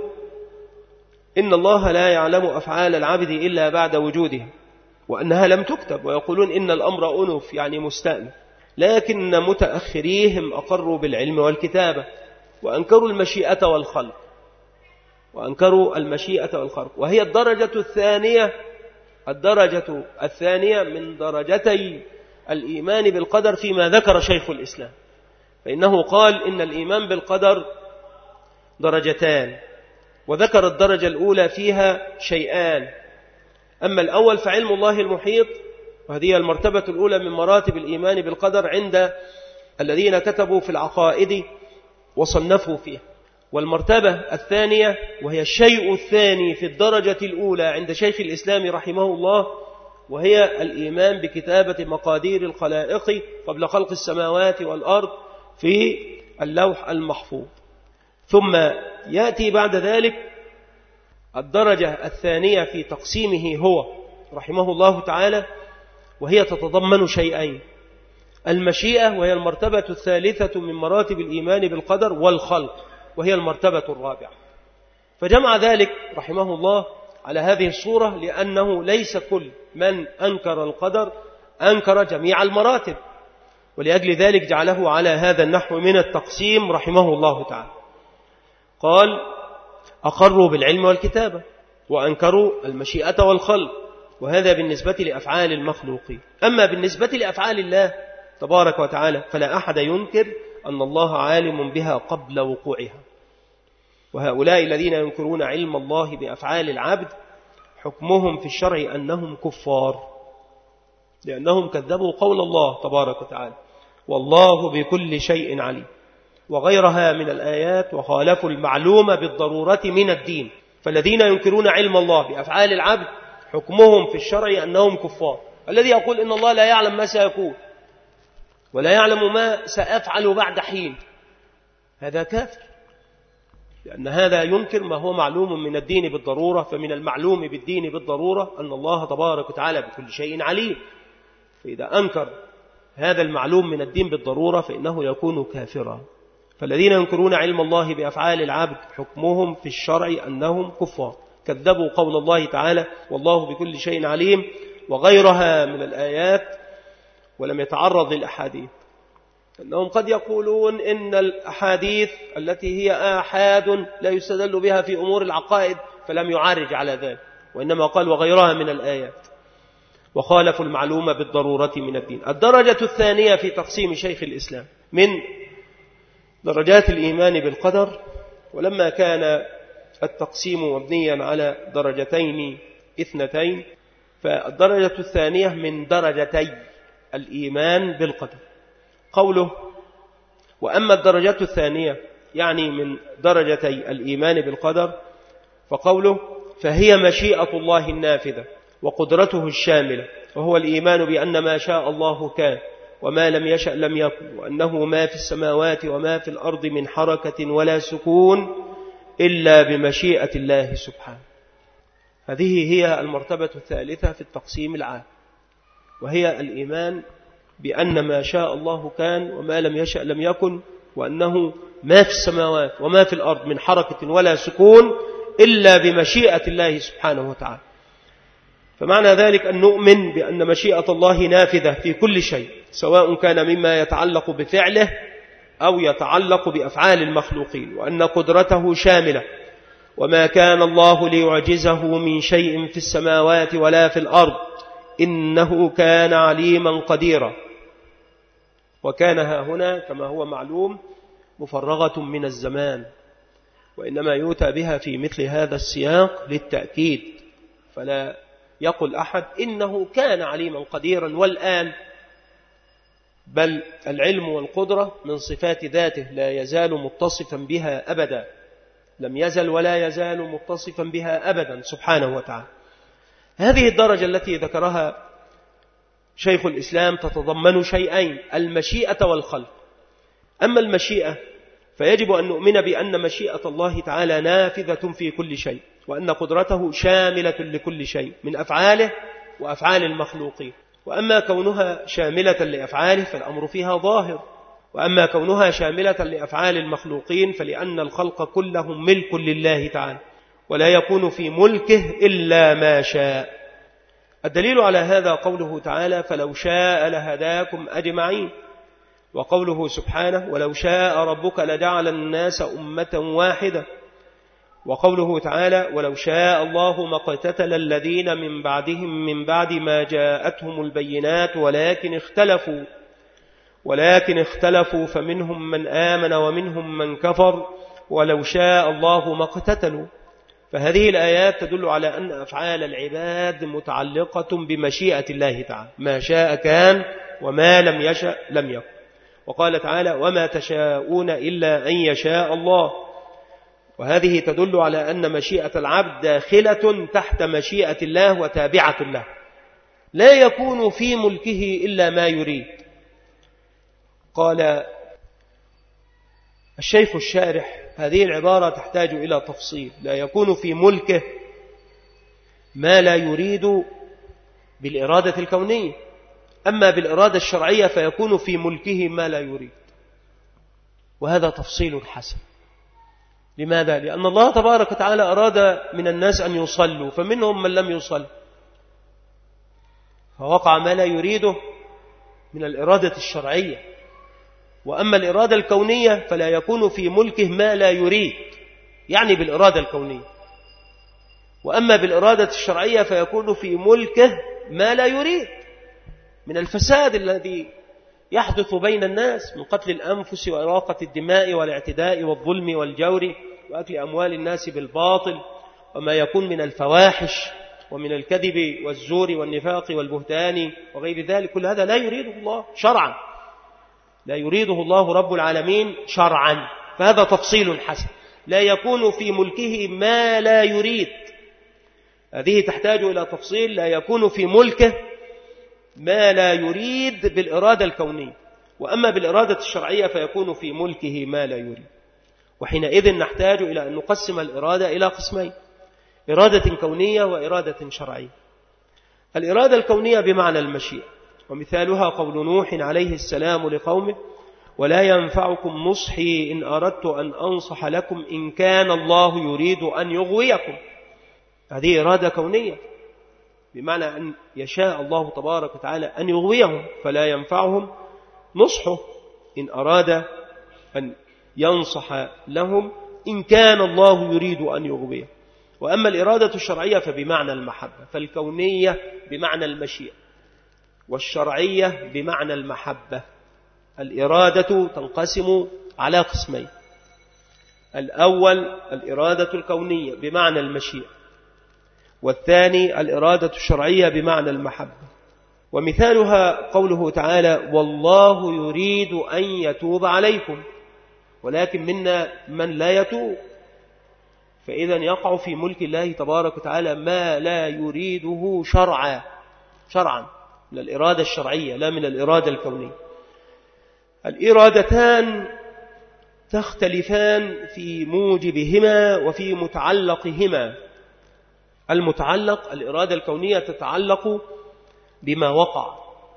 إن الله لا يعلم أفعال العبد إلا بعد وجوده، وأنها لم تكتب، ويقولون إن الأمر أنف يعني مستأنف. لكن متأخريهم أقروا بالعلم والكتابة، وأنكروا المشيئة والخلق، وأنكروا المشيئة والخلق، وهي الدرجة الثانية الدرجة الثانية من درجتي الإيمان بالقدر فيما ذكر شيخ الإسلام. فإنه قال إن الإيمان بالقدر درجتان، وذكر الدرجة الأولى فيها شيئان. أما الأول فعلم الله المحيط، وهذه المرتبة الأولى من مراتب الإيمان بالقدر عند الذين كتبوا في العقائد وصنفوا فيها. والمرتبة الثانية وهي الشيء الثاني في الدرجة الأولى عند شيخ الإسلام رحمه الله، وهي الإيمان بكتابة مقادير الخلائق قبل خلق السماوات والأرض في اللوح المحفوظ. ثم يأتي بعد ذلك الدرجة الثانية في تقسيمه هو رحمه الله تعالى، وهي تتضمن شيئين: المشيئة وهي المرتبة الثالثة من مراتب الإيمان بالقدر، والخلق وهي المرتبة الرابعة. فجمع ذلك رحمه الله على هذه الصورة، لأنه ليس كل من أنكر القدر أنكر جميع المراتب، ولأجل ذلك جعله على هذا النحو من التقسيم رحمه الله تعالى. قال أقروا بالعلم والكتابة وأنكروا المشيئة والخلق، وهذا بالنسبة لأفعال المخلوقين. أما بالنسبة لأفعال الله تبارك وتعالى فلا أحد ينكر أن الله عالم بها قبل وقوعها. وهؤلاء الذين ينكرون علم الله بأفعال العبد حكمهم في الشرع أنهم كفار، لأنهم كذبوا قول الله تبارك وتعالى والله بكل شيء عليم وغيرها من الآيات، وخالفوا المعلومة بالضرورة من الدين. فالذين ينكرون علم الله بأفعال العبد حكمهم في الشرع أنهم كفار. الذي يقول إن الله لا يعلم ما سيكون ولا يعلم ما سأفعل بعد حين هذا كافر، لأن هذا ينكر ما هو معلوم من الدين بالضرورة. فمن المعلوم بالدين بالضرورة أن الله تبارك وتعالى بكل شيء عليم، فإذا أنكر هذا المعلوم من الدين بالضرورة فإنه يكون كافرا. فالذين ينكرون علم الله بأفعال العبد حكمهم في الشرع أنهم كفار، كذبوا قول الله تعالى والله بكل شيء عليم وغيرها من الآيات، ولم يتعرض للأحاديث. أنهم قد يقولون إن الأحاديث التي هي آحاد لا يستدل بها في أمور العقائد، فلم يعرج على ذلك، وإنما قال وغيرها من الآيات، وخالفوا المعلومة بالضرورة من الدين. الدرجة الثانية في تقسيم شيخ الإسلام من درجات الإيمان بالقدر، ولما كان التقسيم مبنيا على درجتين اثنتين، فالدرجة الثانية من درجتي الإيمان بالقدر قوله وأما الدرجة الثانية يعني من درجتي الإيمان بالقدر فقوله فهي مشيئة الله النافذة وقدرته الشاملة، وهو الإيمان بأن ما شاء الله كان وما لم يشأ لم يكن، وأنه ما في السماوات وما في الأرض من حركة ولا سكون إلا بمشيئة الله سبحانه. هذه هي المرتبة الثالثة في التقسيم العام، وهي الإيمان بأن ما شاء الله كان وما لم يشأ لم يكن، وأنه ما في السماوات وما في الأرض من حركة ولا سكون إلا بمشيئة الله سبحانه وتعالى. فمعنى ذلك أن نؤمن بأن مشيئة الله نافذة في كل شيء، سواء كان مما يتعلق بفعله أو يتعلق بأفعال المخلوقين، وأن قدرته شاملة، وما كان الله ليعجزه من شيء في السماوات ولا في الأرض إنه كان عليما قديرا. وكان ها هنا كما هو معلوم مفرغة من الزمان، وإنما يؤتى بها في مثل هذا السياق للتأكيد، فلا يقول أحد إنه كان عليما قديرا والآن، بل العلم والقدرة من صفات ذاته لا يزال متصفا بها أبدا، لم يزل ولا يزال متصفا بها أبدا سبحانه وتعالى. هذه الدرجة التي ذكرها شيخ الإسلام تتضمن شيئين: المشيئة والخلق. أما المشيئة فيجب أن نؤمن بأن مشيئة الله تعالى نافذة في كل شيء، وأن قدرته شاملة لكل شيء من أفعاله وأفعال المخلوقين. وأما كونها شاملة لأفعاله فالأمر فيها ظاهر، وأما كونها شاملة لأفعال المخلوقين فلأن الخلق كلهم ملك لله تعالى، ولا يكون في ملكه إلا ما شاء. الدليل على هذا قوله تعالى فلو شاء لهداكم أجمعين، وقوله سبحانه ولو شاء ربك لجعل الناس أمة واحدة، وقوله تعالى ولو شاء الله ما اقتتل الذين من بعدهم من بعد ما جاءتهم البينات ولكن اختلفوا ولكن اختلفوا فمنهم من آمن ومنهم من كفر ولو شاء الله ما اقتتلوا. فهذه الآيات تدل على أن أفعال العباد متعلقة بمشيئة الله تعالى، ما شاء كان وما لم يشأ لم يكن. وقال تعالى وما تشاءون إلا أن يشاء الله، وهذه تدل على أن مشيئة العبد داخلة تحت مشيئة الله وتابعة له، لا يكون في ملكه إلا ما يريد. قال الشيخ الشارح هذه العبارة تحتاج إلى تفصيل، لا يكون في ملكه ما لا يريد بالإرادة الكونية، أما بالإرادة الشرعية فيكون في ملكه ما لا يريد، وهذا تفصيل حسن. لماذا؟ لأن الله تبارك وتعالى أراد من الناس أن يصلوا فمنهم من لم يصل، فوقع ما لا يريده من الإرادة الشرعية. وأما الإرادة الكونية فلا يكون في ملكه ما لا يريد، يعني بالإرادة الكونية. وأما بالإرادة الشرعية فيكون في ملكه ما لا يريد من الفساد الذي يحدث بين الناس من قتل الأنفس وإراقة الدماء والاعتداء والظلم والجور وأكل أموال الناس بالباطل، وما يكون من الفواحش ومن الكذب والزور والنفاق والبهتان وغير ذلك. كل هذا لا يريده الله شرعا، لا يريده الله رب العالمين شرعا. فهذا تفصيل حسن. لا يكون في ملكه ما لا يريد، هذه تحتاج إلى تفصيل. لا يكون في ملكه ما لا يريد بالإرادة الكونية. وأما بالإرادة الشرعية فيكون في ملكه ما لا يريد. وحينئذ نحتاج إلى أن نقسم الإرادة إلى قسمين: إرادة كونية وإرادة شرعية. الإرادة الكونية بمعنى المشيئة، ومثالها قول نوح عليه السلام لقومه: ولا ينفعكم نصحي إن أردت أن أنصح لكم إن كان الله يريد أن يغويكم. هذه إرادة كونية بمعنى أن يشاء الله تبارك وتعالى أن يغويهم، فلا ينفعهم نصحه إن أراد أن ينصح لهم إن كان الله يريد أن يغويهم. وأما الإرادة الشرعية فبمعنى المحبة. فالكونية بمعنى المشيئة، والشرعية بمعنى المحبة. الإرادة تنقسم على قسمين: الأول الإرادة الكونية بمعنى المشيئة، والثاني الإرادة الشرعية بمعنى المحبة. ومثالها قوله تعالى: والله يريد أن يتوب عليكم ولكن منا من لا يتوب. فإذا يقع في ملك الله تبارك وتعالى ما لا يريده شرعا شرعا من الإرادة الشرعية لا من الإرادة الكونية. الإرادتان تختلفان في موجبهما وفي متعلقهما. المتعلق الإرادة الكونية تتعلق بما وقع،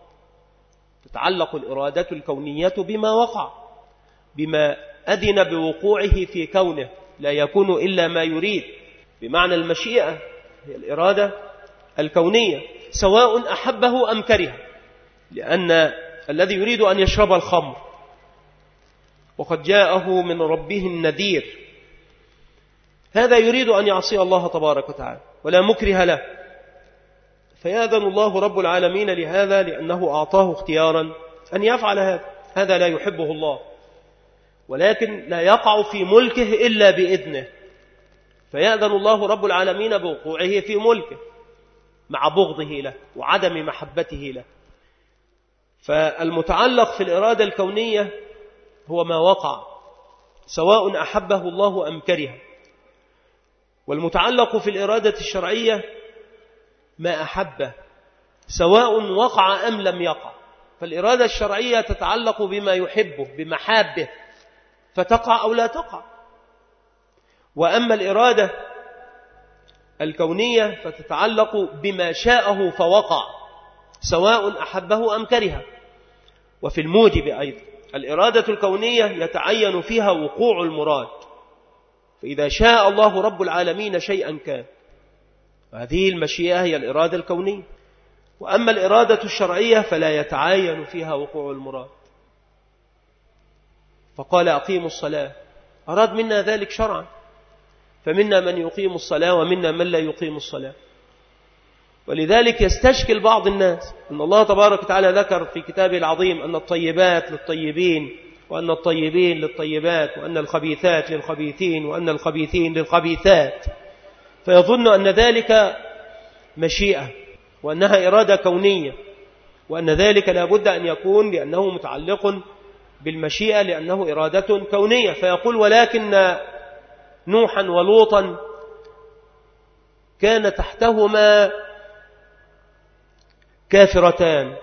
تتعلق الإرادة الكونية بما وقع، بما أذن بوقوعه في كونه، لا يكون إلا ما يريد. بمعنى المشيئة هي الإرادة الكونية، سواء أحبه أم كره. لأن الذي يريد أن يشرب الخمر وقد جاءه من ربه النذير، هذا يريد أن يعصي الله تبارك وتعالى ولا مكره له، فيأذن الله رب العالمين لهذا لأنه أعطاه اختيارا أن يفعل هذا. هذا لا يحبه الله، ولكن لا يقع في ملكه إلا بإذنه، فيأذن الله رب العالمين بوقوعه في ملكه مع بغضه له وعدم محبته له. فالمتعلق في الإرادة الكونية هو ما وقع سواء أحبه الله أم كره، والمتعلق في الإرادة الشرعية ما أحبه سواء وقع أم لم يقع. فالإرادة الشرعية تتعلق بما يحبه بمحابه فتقع أو لا تقع. وأما الإرادة الكونية فتتعلق بما شاءه فوقع سواء أحبه أم كره. وفي الموجب أيضا الإرادة الكونية يتعين فيها وقوع المراد، فإذا شاء الله رب العالمين شيئا كان. هذه المشيئة هي الإرادة الكونية. وأما الإرادة الشرعية فلا يتعين فيها وقوع المراد. فقال أقيموا الصلاة، أراد منا ذلك شرعا، فمنا من يقيم الصلاة ومنا من لا يقيم الصلاة. ولذلك يستشكل بعض الناس أن الله تبارك وتعالى ذكر في كتابه العظيم أن الطيبات للطيبين وأن الطيبين للطيبات وأن الخبيثات للخبيثين وأن الخبيثين للخبيثات، فيظن أن ذلك مشيئة وأنها إرادة كونية، وأن ذلك لا بد أن يكون لأنه متعلق بالمشيئة لأنه إرادة كونية. فيقول ولكن نوحا ولوطا كان تحتهما كافرتان،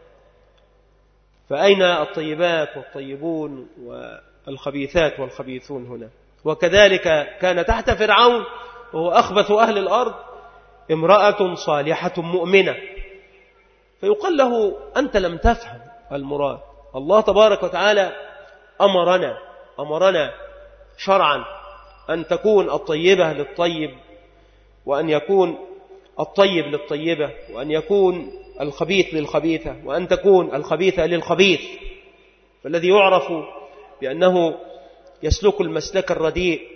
فأين الطيبات والطيبون والخبيثات والخبيثون هنا؟ وكذلك كان تحت فرعون وهو أخبث أهل الأرض امرأة صالحة مؤمنة. فيقال له أنت لم تفهم المراد. الله تبارك وتعالى أمرنا أمرنا شرعا أن تكون الطيبة للطيب، وأن يكون الطيب للطيبة، وأن يكون الخبيث للخبيثة، وأن تكون الخبيثة للخبيث. فالذي يعرف بأنه يسلك المسلك الرديء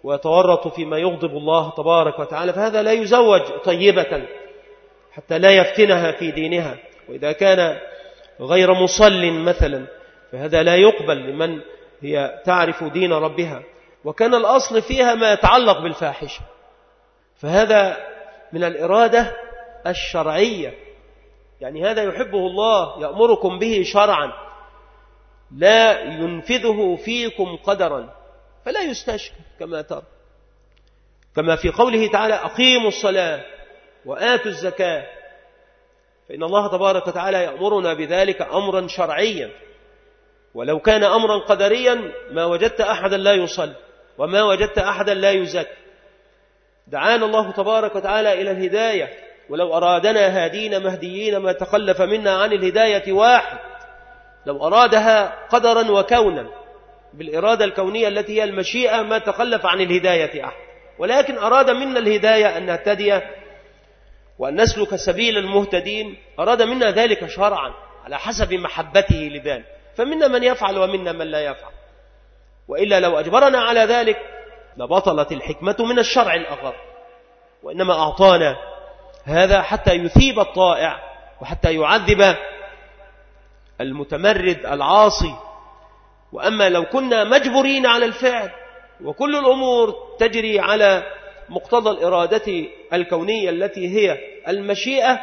ويتورط فيما يغضب الله تبارك وتعالى، فهذا لا يزوج طيبة حتى لا يفتنها في دينها. وإذا كان غير مصل مثلا فهذا لا يقبل لمن هي تعرف دين ربها، وكان الأصل فيها ما يتعلق بالفاحشة، فهذا من الإرادة الشرعية، يعني هذا يحبه الله يأمركم به شرعا، لا ينفذه فيكم قدرا، فلا يستشكل كما ترى، كما في قوله تعالى أقيموا الصلاة وآتوا الزكاة، فإن الله تبارك وتعالى يأمرنا بذلك أمرا شرعيا، ولو كان أمرا قدريا ما وجدت أحدا لا يصلي وما وجدت أحدا لا يزكي. دعانا الله تبارك وتعالى إلى الهداية، ولو أرادنا هادين مهديين ما تخلف منا عن الهداية واحد، لو أرادها قدرا وكونا بالإرادة الكونية التي هي المشيئة ما تخلف عن الهداية أحد، ولكن أراد منا الهداية أن نهتدي وأن نسلك سبيل المهتدين، أراد منا ذلك شرعا على حسب محبته لذلك، فمنا من يفعل ومنا من لا يفعل، وإلا لو أجبرنا على ذلك لبطلت الحكمة من الشرع الأغر، وإنما أعطانا هذا حتى يثيب الطائع وحتى يعذب المتمرد العاصي. وأما لو كنا مجبورين على الفعل وكل الأمور تجري على مقتضى الإرادة الكونية التي هي المشيئة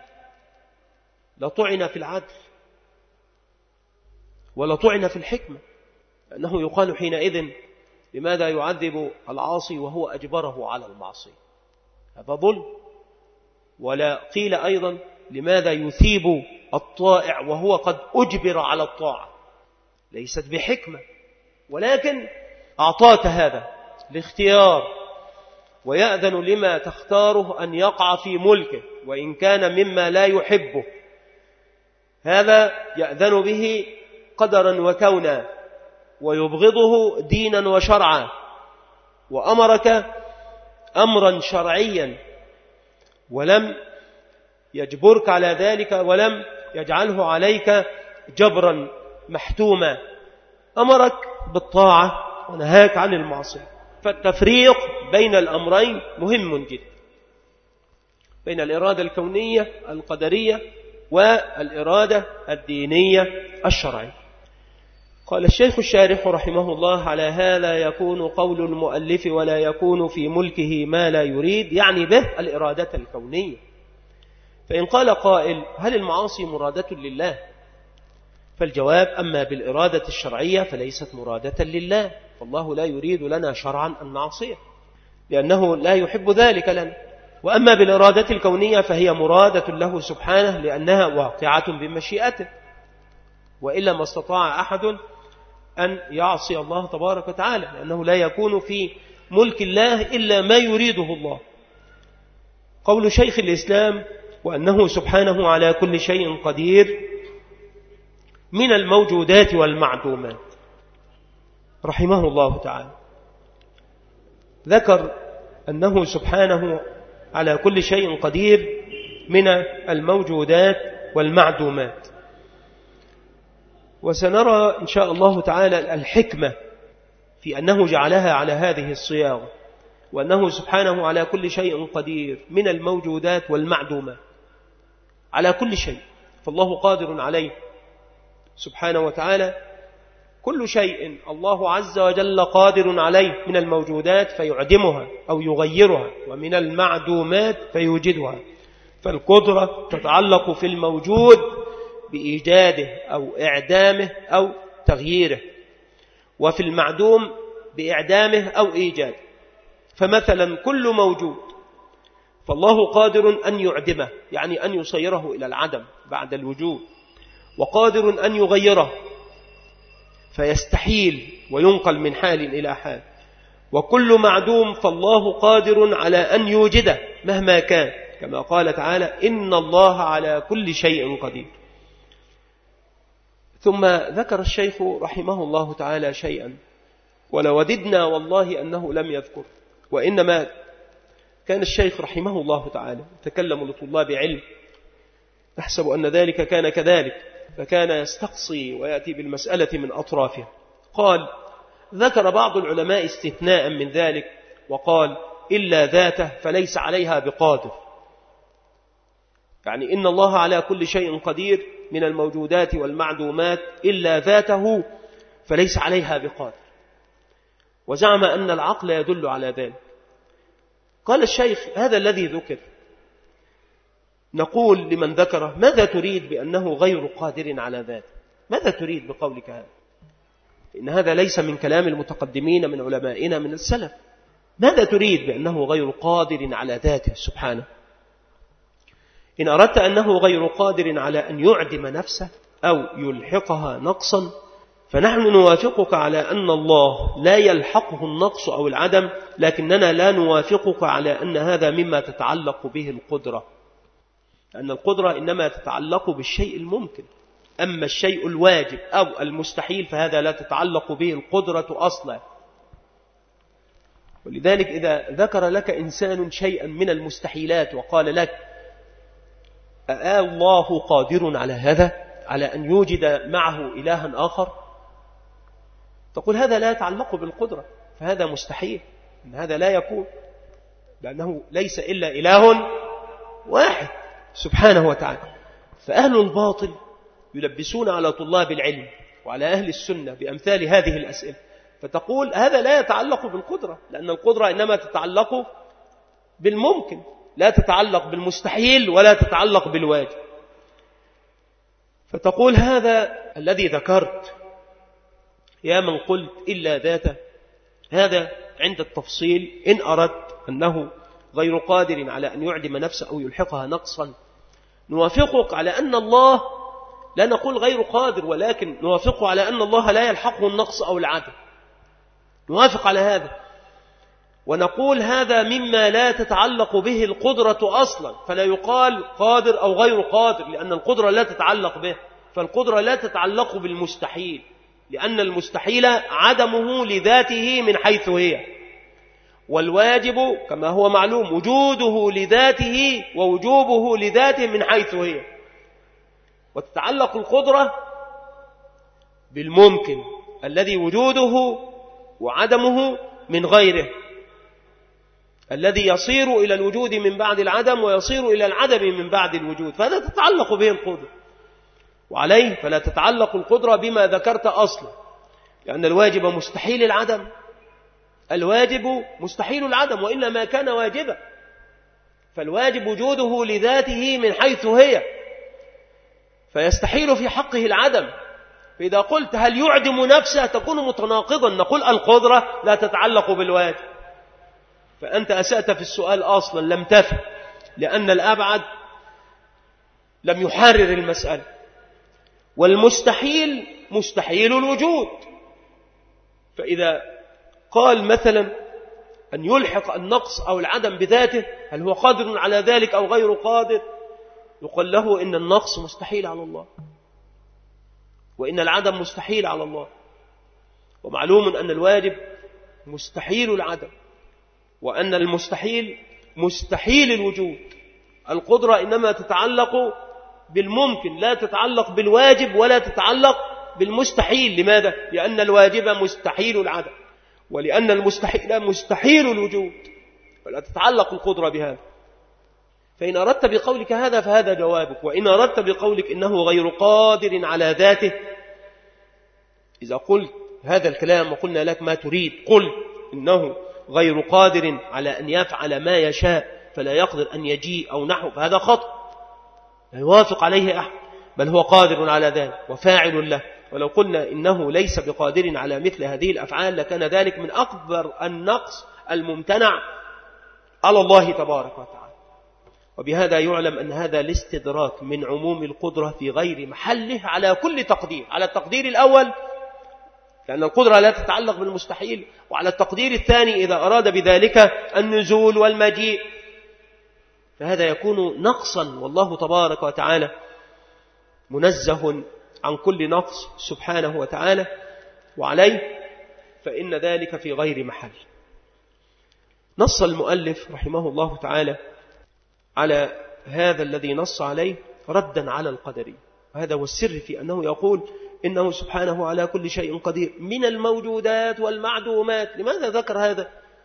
لطعن في العدل ولطعن في الحكمة، لأنه يقال حينئذ لماذا يعذب العاصي وهو أجبره على المعصية؟ هذا ظلم. ولا قيل أيضا لماذا يثيب الطائع وهو قد أجبر على الطاعة؟ ليست بحكمة، ولكن أعطاك هذا الاختيار، ويأذن لما تختاره أن يقع في ملكه وإن كان مما لا يحبه، هذا يأذن به قدرا وكونا، ويبغضه دينا وشرعا، وأمرك أمرا شرعيا ولم يجبرك على ذلك ولم يجعله عليك جبرا محتوما، أمرك بالطاعة ونهاك عن المعصية. فالتفريق بين الأمرين مهم جدا، بين الإرادة الكونية القدرية والإرادة الدينية الشرعية. قال الشيخ الشارح رحمه الله على هذا يكون قول المؤلف ولا يكون في ملكه ما لا يريد، يعني به الإرادة الكونية. فإن قال قائل هل المعاصي مرادة لله؟ فالجواب أما بالإرادة الشرعية فليست مرادة لله، فالله لا يريد لنا شرعا أن نعصيه لأنه لا يحب ذلك لنا. وأما بالإرادة الكونية فهي مرادة له سبحانه لأنها واقعة بمشيئته، وإلا ما استطاع أحد أن يعصي الله تبارك وتعالى، لأنه لا يكون في ملك الله إلا ما يريده الله. قول شيخ الإسلام وأنه سبحانه على كل شيء قدير من الموجودات والمعدومات رحمه الله تعالى، ذكر أنه سبحانه على كل شيء قدير من الموجودات والمعدومات، وسنرى إن شاء الله تعالى الحكمة في أنه جعلها على هذه الصياغة، وأنه سبحانه على كل شيء قدير من الموجودات والمعدومات، على كل شيء، فالله قادر عليه سبحانه وتعالى. كل شيء الله عز وجل قادر عليه من الموجودات فيعدمها أو يغيرها، ومن المعدومات فيوجدها. فالقدرة تتعلق في الموجود بإيجاده أو إعدامه أو تغييره، وفي المعدوم بإعدامه أو إيجاده. فمثلا كل موجود فالله قادر أن يعدمه، يعني أن يصيره إلى العدم بعد الوجود، وقادر أن يغيره فيستحيل وينقل من حال إلى حال. وكل معدوم فالله قادر على أن يوجده مهما كان، كما قال تعالى إن الله على كل شيء قدير. ثم ذكر الشيخ رحمه الله تعالى شيئا ولوددنا والله أنه لم يذكر، وإنما كان الشيخ رحمه الله تعالى يتكلم لطلاب علم، نحسب أن ذلك كان كذلك، فكان يستقصي ويأتي بالمسألة من أطرافها. قال ذكر بعض العلماء استثناء من ذلك وقال إلا ذاته فليس عليها بقادر، يعني إن الله على كل شيء قدير من الموجودات والمعدومات إلا ذاته فليس عليها بقادر، وزعم أن العقل يدل على ذلك. قال الشيخ هذا الذي ذكر نقول لمن ذكره ماذا تريد بأنه غير قادر على ذاته؟ ماذا تريد بقولك هذا؟ إن هذا ليس من كلام المتقدمين من علمائنا من السلف. ماذا تريد بأنه غير قادر على ذاته سبحانه؟ إن أردت أنه غير قادر على أن يعدم نفسه أو يلحقها نقصا فنحن نوافقك على أن الله لا يلحقه النقص أو العدم، لكننا لا نوافقك على أن هذا مما تتعلق به القدرة، لأن القدرة إنما تتعلق بالشيء الممكن، أما الشيء الواجب أو المستحيل فهذا لا تتعلق به القدرة أصلا. ولذلك إذا ذكر لك إنسان شيئا من المستحيلات وقال لك أآ الله قادر على هذا، على أن يوجد معه إلها آخر، تقول هذا لا يتعلق بالقدرة، فهذا مستحيل، إن هذا لا يكون، لأنه ليس إلا إله واحد سبحانه وتعالى. فأهل الباطل يلبسون على طلاب العلم وعلى أهل السنة بأمثال هذه الأسئلة، فتقول هذا لا يتعلق بالقدرة، لأن القدرة إنما تتعلق بالممكن، لا تتعلق بالمستحيل ولا تتعلق بالواجب. فتقول هذا الذي ذكرت يا من قلت إلا ذاته، هذا عند التفصيل إن أردت أنه غير قادر على أن يعدم نفسه أو يلحقها نقصا نوافقك على أن الله، لا نقول غير قادر، ولكن نوافقه على أن الله لا يلحقه النقص أو العدم، نوافق على هذا، ونقول هذا مما لا تتعلق به القدرة أصلا، فلا يقال قادر أو غير قادر، لأن القدرة لا تتعلق به، فالقدرة لا تتعلق بالمستحيل، لأن المستحيل عدمه لذاته من حيث هي، والواجب كما هو معلوم وجوده لذاته ووجوبه لذاته من حيث هي. وتتعلق القدرة بالممكن الذي وجوده وعدمه من غيره، الذي يصير إلى الوجود من بعد العدم ويصير إلى العدم من بعد الوجود، فهذا تتعلق به القدرة، وعليه فلا تتعلق القدرة بما ذكرت أصلا، لأن الواجب مستحيل العدم، الواجب مستحيل العدم وإلا ما كان واجبا، فالواجب وجوده لذاته من حيث هي، فيستحيل في حقه العدم. فإذا قلت هل يعدم نفسه تكون متناقضا، نقول القدرة لا تتعلق بالواجب، فأنت أسأت في السؤال أصلا، لم تفهم، لأن الأبعد لم يحرر المسألة. والمستحيل مستحيل الوجود، فإذا قال مثلا أن يلحق النقص أو العدم بذاته هل هو قادر على ذلك أو غير قادر، يقول له إن النقص مستحيل على الله وإن العدم مستحيل على الله، ومعلوم أن الواجب مستحيل العدم وأن المستحيل مستحيل الوجود. القدرة إنما تتعلق بالممكن، لا تتعلق بالواجب ولا تتعلق بالمستحيل. لماذا؟ لأن الواجب مستحيل العدم ولأن المستحيل مستحيل الوجود، فلا تتعلق القدرة بهذا. فإن أردت بقولك هذا فهذا جوابك، وإن أردت بقولك إنه غير قادر على ذاته، إذا قلت هذا الكلام وقلنا لك ما تريد، قل إنه غير قادر على أن يفعل ما يشاء فلا يقدر أن يجيء أو نحو، فهذا خطأ لا يوافق عليه أحد، بل هو قادر على ذلك وفاعل له. ولو قلنا إنه ليس بقادر على مثل هذه الأفعال لكان ذلك من أكبر النقص الممتنع على الله تبارك وتعالى. وبهذا يعلم أن هذا الاستدراك من عموم القدرة في غير محله على كل تقدير، على التقدير الأول لأن القدرة لا تتعلق بالمستحيل، وعلى التقدير الثاني إذا أراد بذلك النزول والمجيء، فهذا يكون نقصا، والله تبارك وتعالى منزه عن كل نقص سبحانه وتعالى، وعليه فإن ذلك في غير محل. نص المؤلف رحمه الله تعالى على هذا الذي نص عليه ردا على القدري، وهذا هو السر في أنه يقول إنه سبحانه على كل شيء قدير من الموجودات والمعدومات. لماذا ذكر هذا؟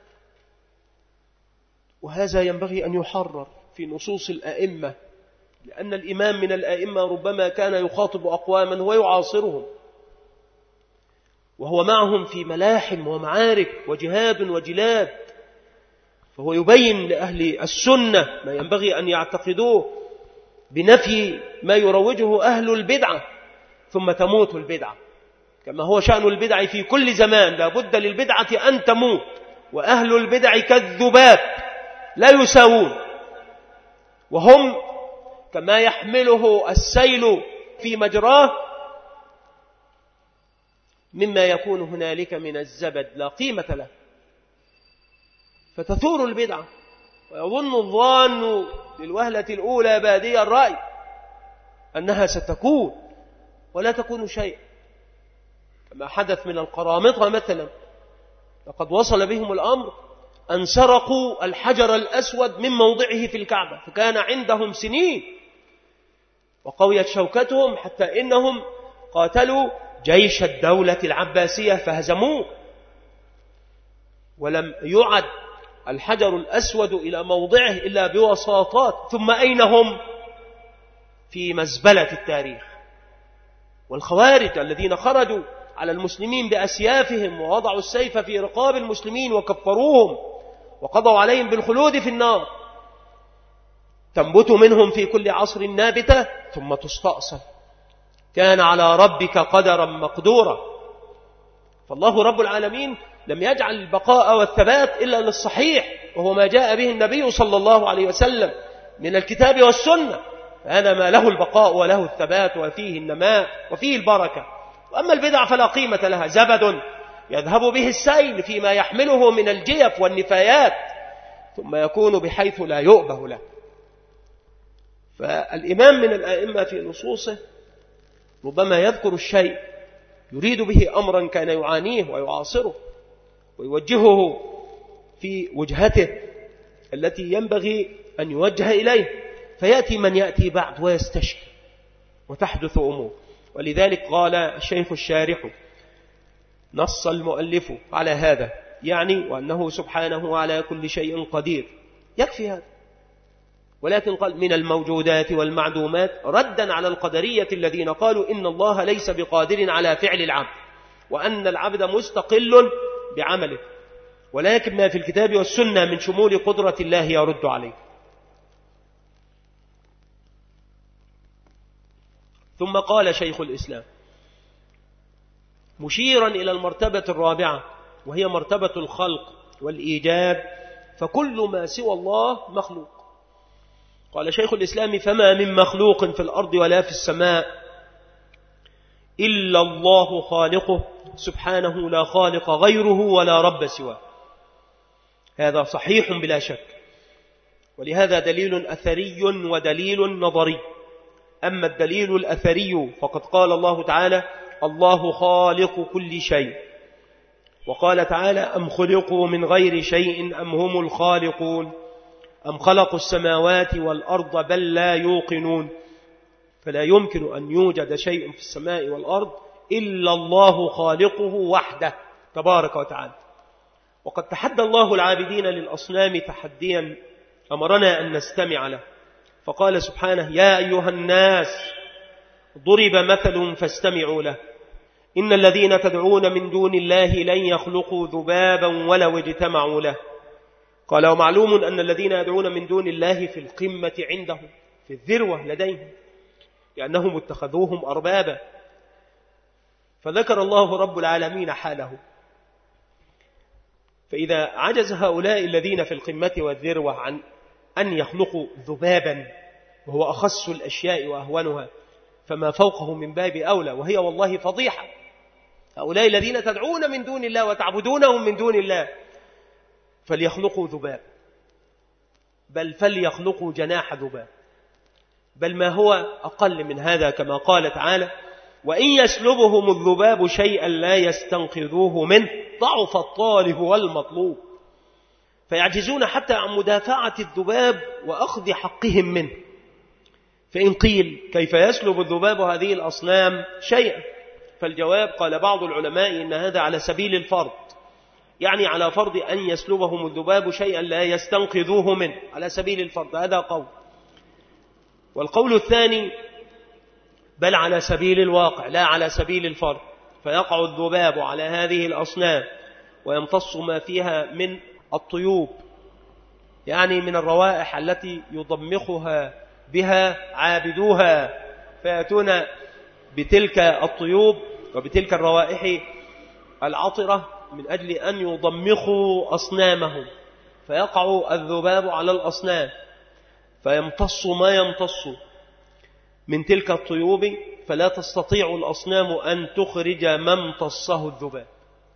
وهذا ينبغي أن يحرر في نصوص الأئمة، لأن الإمام من الأئمة ربما كان يخاطب أقواما ويعاصرهم وهو معهم في ملاحم ومعارك وجهاد وجلاد، فهو يبين لأهل السنة ما ينبغي أن يعتقدوه بنفي ما يروجه أهل البدعة، ثم تموت البدعة كما هو شأن البدع في كل زمان. لا بد للبدعة أن تموت، وأهل البدع كالذباب لا يساوون، وهم كما يحمله السيل في مجراه مما يكون هنالك من الزبد لا قيمة له، فتثور البدعة. ويظن الظان للوهلة الأولى بادي الرأي أنها ستكون ولا تكون شيء، كما حدث من القرامطة مثلا. لقد وصل بهم الأمر أن سرقوا الحجر الأسود من موضعه في الكعبة، فكان عندهم سنين وقويت شوكتهم حتى إنهم قاتلوا جيش الدولة العباسية فهزموه، ولم يعد الحجر الأسود إلى موضعه إلا بوساطات. ثم أين هم؟ في مزبلة التاريخ. والخوارج الذين خرجوا على المسلمين بأسيافهم ووضعوا السيف في رقاب المسلمين وكفروهم وقضوا عليهم بالخلود في النار، تنبت منهم في كل عصر نابتة ثم تستأصل. كان على ربك قدرا مقدورا. فالله رب العالمين لم يجعل البقاء والثبات إلا للصحيح، وهو ما جاء به النبي صلى الله عليه وسلم من الكتاب والسنة، فهذا ما له البقاء وله الثبات وفيه النماء وفيه البركة. وأما البدع فلا قيمة لها، زبد يذهب به السيل فيما يحمله من الجيف والنفايات، ثم يكون بحيث لا يؤبه له. فالإمام من الآئمة في نصوصه ربما يذكر الشيء يريد به أمرا كان يعانيه ويعاصره ويوجهه في وجهته التي ينبغي أن يوجه إليه، فيأتي من يأتي بعد ويستشكل وتحدث أمور. ولذلك قال الشيخ الشارح: نص المؤلف على هذا، يعني وأنه سبحانه على كل شيء قدير، يكفي هذا. ولكن قال من الموجودات والمعدومات ردا على القدرية الذين قالوا إن الله ليس بقادر على فعل العبد، وأن العبد مستقل بعمله، ولكن ما في الكتاب والسنة من شمول قدرة الله يرد عليه. ثم قال شيخ الإسلام مشيرا إلى المرتبة الرابعة، وهي مرتبة الخلق والإيجاد، فكل ما سوى الله مخلوق. قال شيخ الإسلام: فما من مخلوق في الأرض ولا في السماء إلا الله خالقه سبحانه، لا خالق غيره ولا رب سواه. هذا صحيح بلا شك، ولهذا دليل أثري ودليل نظري. أما الدليل الأثري فقد قال الله تعالى: الله خالق كل شيء. وقال تعالى: أم خلقوا من غير شيء أم هم الخالقون أم خلقوا السماوات والأرض بل لا يوقنون. فلا يمكن أن يوجد شيء في السماء والأرض إلا الله خالقه وحده تبارك وتعالى. وقد تحدى الله العابدين للأصنام تحديا أمرنا أن نستمع له، فقال سبحانه: يا أيها الناس ضرب مثل فاستمعوا له إن الذين تدعون من دون الله لن يخلقوا ذبابا ولو اجتمعوا له. قال: ومعلوم أن الذين يدعون من دون الله في القمة عندهم، في الذروة لديهم، لأنهم اتخذوهم أربابا. فذكر الله رب العالمين حاله. فإذا عجز هؤلاء الذين في القمة والذروة عن أن يخلقوا ذبابا، وهو أخص الأشياء وأهونها، فما فوقه من باب أولى، وهي والله فضيحة. هؤلاء الذين تدعون من دون الله وتعبدونهم من دون الله فليخلقوا ذباب، بل فليخلقوا جناح ذباب، بل ما هو أقل من هذا، كما قال تعالى: وإن يسلبهم الذباب شيئا لا يستنقذوه منه ضعف الطالب والمطلوب. فيعجزون حتى عن مدافعة الذباب وأخذ حقهم منه. فإن قيل: كيف يسلب الذباب هذه الأصنام شيئا؟ فالجواب قال بعض العلماء إن هذا على سبيل الفرض، يعني على فرض أن يسلبهم الذباب شيئا لا يستنقذوه منه، على سبيل الفرض، هذا قول. والقول الثاني بل على سبيل الواقع لا على سبيل الفرض، فيقع الذباب على هذه الأصنام ويمتص ما فيها من الطيوب، يعني من الروائح التي يضمخها بها عابدوها، فيأتون بتلك الطيوب وبتلك الروائح العطرة من أجل أن يضمخوا أصنامهم، فيقع الذباب على الأصنام فيمتص ما يمتص من تلك الطيوب، فلا تستطيع الأصنام أن تخرج ما امتصه الذباب.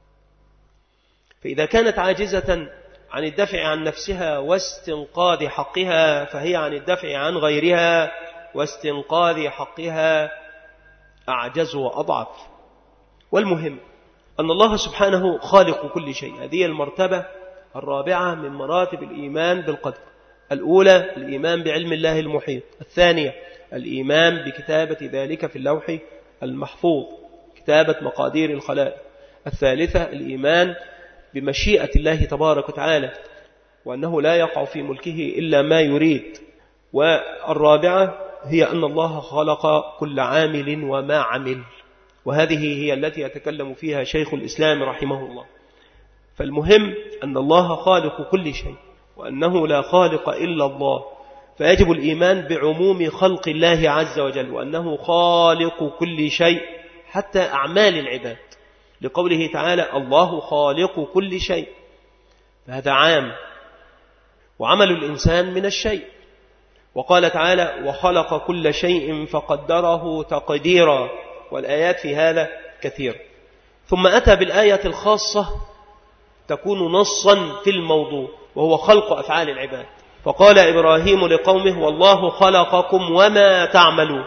فإذا كانت عاجزة عن الدفع عن نفسها واستنقاذ حقها، فهي عن الدفع عن غيرها واستنقاذ حقها أعجز وأضعف. والمهم أن الله سبحانه خالق كل شيء. هذه المرتبة الرابعة من مراتب الإيمان بالقدر. الأولى الإيمان بعلم الله المحيط، الثانية الإيمان بكتابة ذلك في اللوح المحفوظ، كتابة مقادير الخلائق، الثالثة الإيمان بمشيئة الله تبارك وتعالى وأنه لا يقع في ملكه إلا ما يريد، والرابعة هي أن الله خلق كل عامل وما عمل، وهذه هي التي يتكلم فيها شيخ الإسلام رحمه الله. فالمهم أن الله خالق كل شيء وأنه لا خالق إلا الله، فيجب الإيمان بعموم خلق الله عز وجل وأنه خالق كل شيء حتى أعمال العباد، لقوله تعالى الله خالق كل شيء، فهذا عام. وعمل الإنسان من الشيء، وقال تعالى وخلق كل شيء فقدره تقديرا، والآيات في هذا كثير. ثم أتى بالآية الخاصة تكون نصا في الموضوع، وهو خلق أفعال العباد، فقال إبراهيم لقومه والله خلقكم وما تعملون.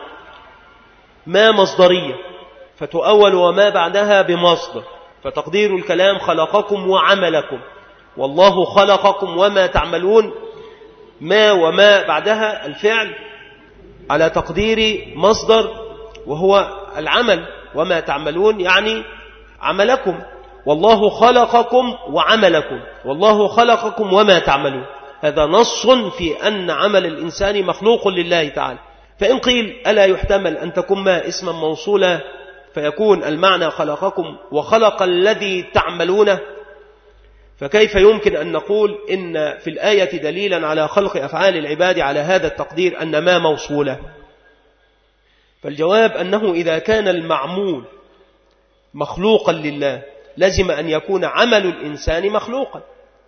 ما مصدرية فتؤول وما بعدها بمصدر، فتقدير الكلام خلقكم وعملكم، والله خلقكم وما تعملون، ما وما بعدها الفعل على تقدير مصدر وهو العمل، وما تعملون يعني عملكم، والله خلقكم وعملكم، والله خلقكم وما تعملون. هذا نص في أن عمل الإنسان مخلوق لله تعالى. فإن قيل ألا يحتمل أن تكون ما اسما موصولا فيكون المعنى خلقكم وخلق الذي تعملونه، فكيف يمكن أن نقول إن في الآية دليلا على خلق أفعال العباد على هذا التقدير أن ما موصولة؟ فالجواب أنه إذا كان المعمول مخلوقا لله لازم أن يكون عمل الإنسان مخلوقا،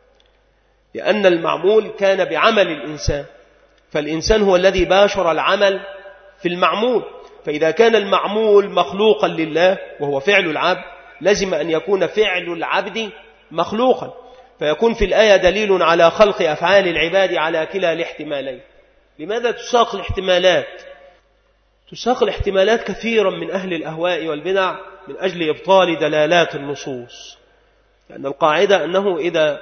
لأن المعمول كان بعمل الإنسان، فالإنسان هو الذي باشر العمل في المعمول. فإذا كان المعمول مخلوقا لله وهو فعل العبد لازم أن يكون فعل العبد مخلوقا، فيكون في الآية دليل على خلق أفعال العباد على كلا الاحتمالين. لماذا تساق الاحتمالات؟ تساق الاحتمالات كثيرا من أهل الأهواء والبدع من أجل إبطال دلالات النصوص، لأن القاعدة أنه إذا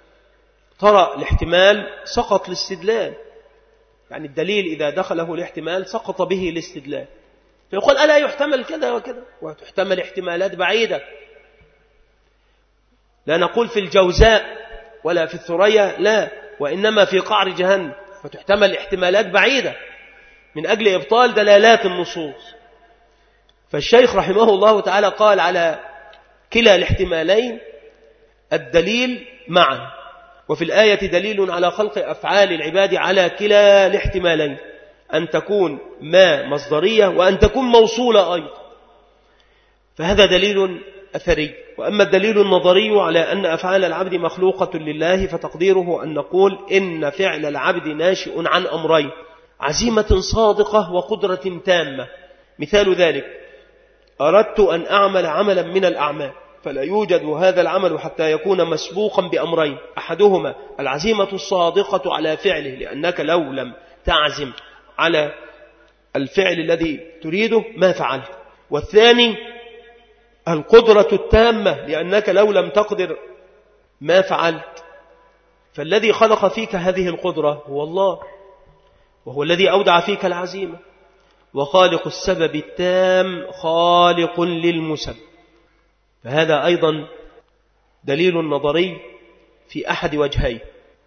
طرأ الاحتمال سقط الاستدلال، يعني الدليل إذا دخله الاحتمال سقط به الاستدلال، فيقول ألا يحتمل كذا وكذا، وتحتمل احتمالات بعيدة. لا نقول في الجوزاء ولا في الثريا، لا، وإنما في قعر جهنم، فتحتمل احتمالات بعيدة من أجل إبطال دلالات النصوص. فالشيخ رحمه الله تعالى قال على كلا الاحتمالين الدليل معا، وفي الآية دليل على خلق أفعال العباد على كلا الاحتمالين، أن تكون ما مصدرية وأن تكون موصولة أيضا، فهذا دليل أثري. وأما الدليل النظري على أن أفعال العبد مخلوقة لله فتقديره أن نقول إن فعل العبد ناشئ عن أمرين: عزيمة صادقة وقدرة تامة. مثال ذلك: أردت أن أعمل عملا من الأعمال، فلا يوجد هذا العمل حتى يكون مسبوقا بأمرين: أحدهما العزيمة الصادقة على فعله، لأنك لو لم تعزم على الفعل الذي تريده ما فعلت، والثاني القدرة التامة، لأنك لو لم تقدر ما فعلت. فالذي خلق فيك هذه القدرة هو الله، وهو الذي أودع فيك العزيمة، وخالق السبب التام خالق للمسبب. فهذا أيضا دليل نظري في أحد وجهين.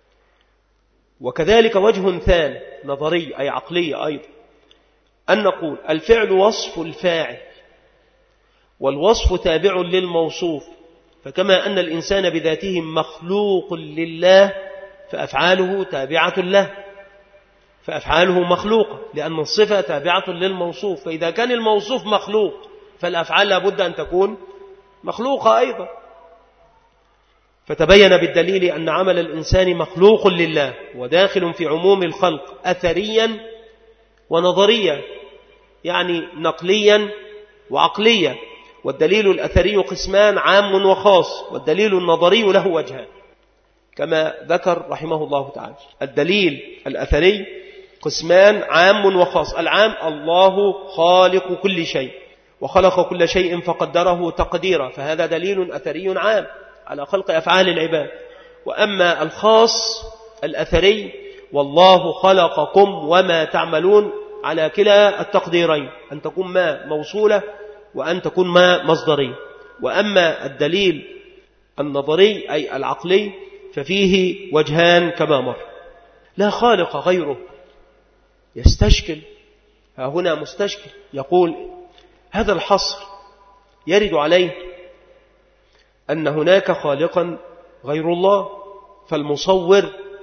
وكذلك وجه ثاني نظري أي عقلي أيضا، أن نقول الفعل وصف الفاعل والوصف تابع للموصوف، فكما أن الإنسان بذاته مخلوق لله فأفعاله تابعة له، فأفعاله مخلوقة لأن الصفة تابعة للموصوف، فإذا كان الموصوف مخلوق فالأفعال لابد أن تكون مخلوقة أيضا. فتبين بالدليل أن عمل الإنسان مخلوق لله وداخل في عموم الخلق أثريا ونظريا، يعني نقليا وعقليا. والدليل الأثري قسمان عام وخاص، والدليل النظري له وجهان كما ذكر رحمه الله تعالى. الدليل الأثري قسمان عام وخاص. العام الله خالق كل شيء وخلق كل شيء فقدره تقديرا، فهذا دليل أثري عام على خلق أفعال العباد. وأما الخاص الأثري والله خلقكم وما تعملون، على كلا التقديرين، أن تكون ما موصولة وأن تكون ما مصدرية. وأما الدليل النظري أي العقلي ففيه وجهان كما مر. لا خالق غيره. يستشكل ها هنا مستشكل يقول هذا الحصر يرد عليه أن هناك خالقا غير الله، فالمصور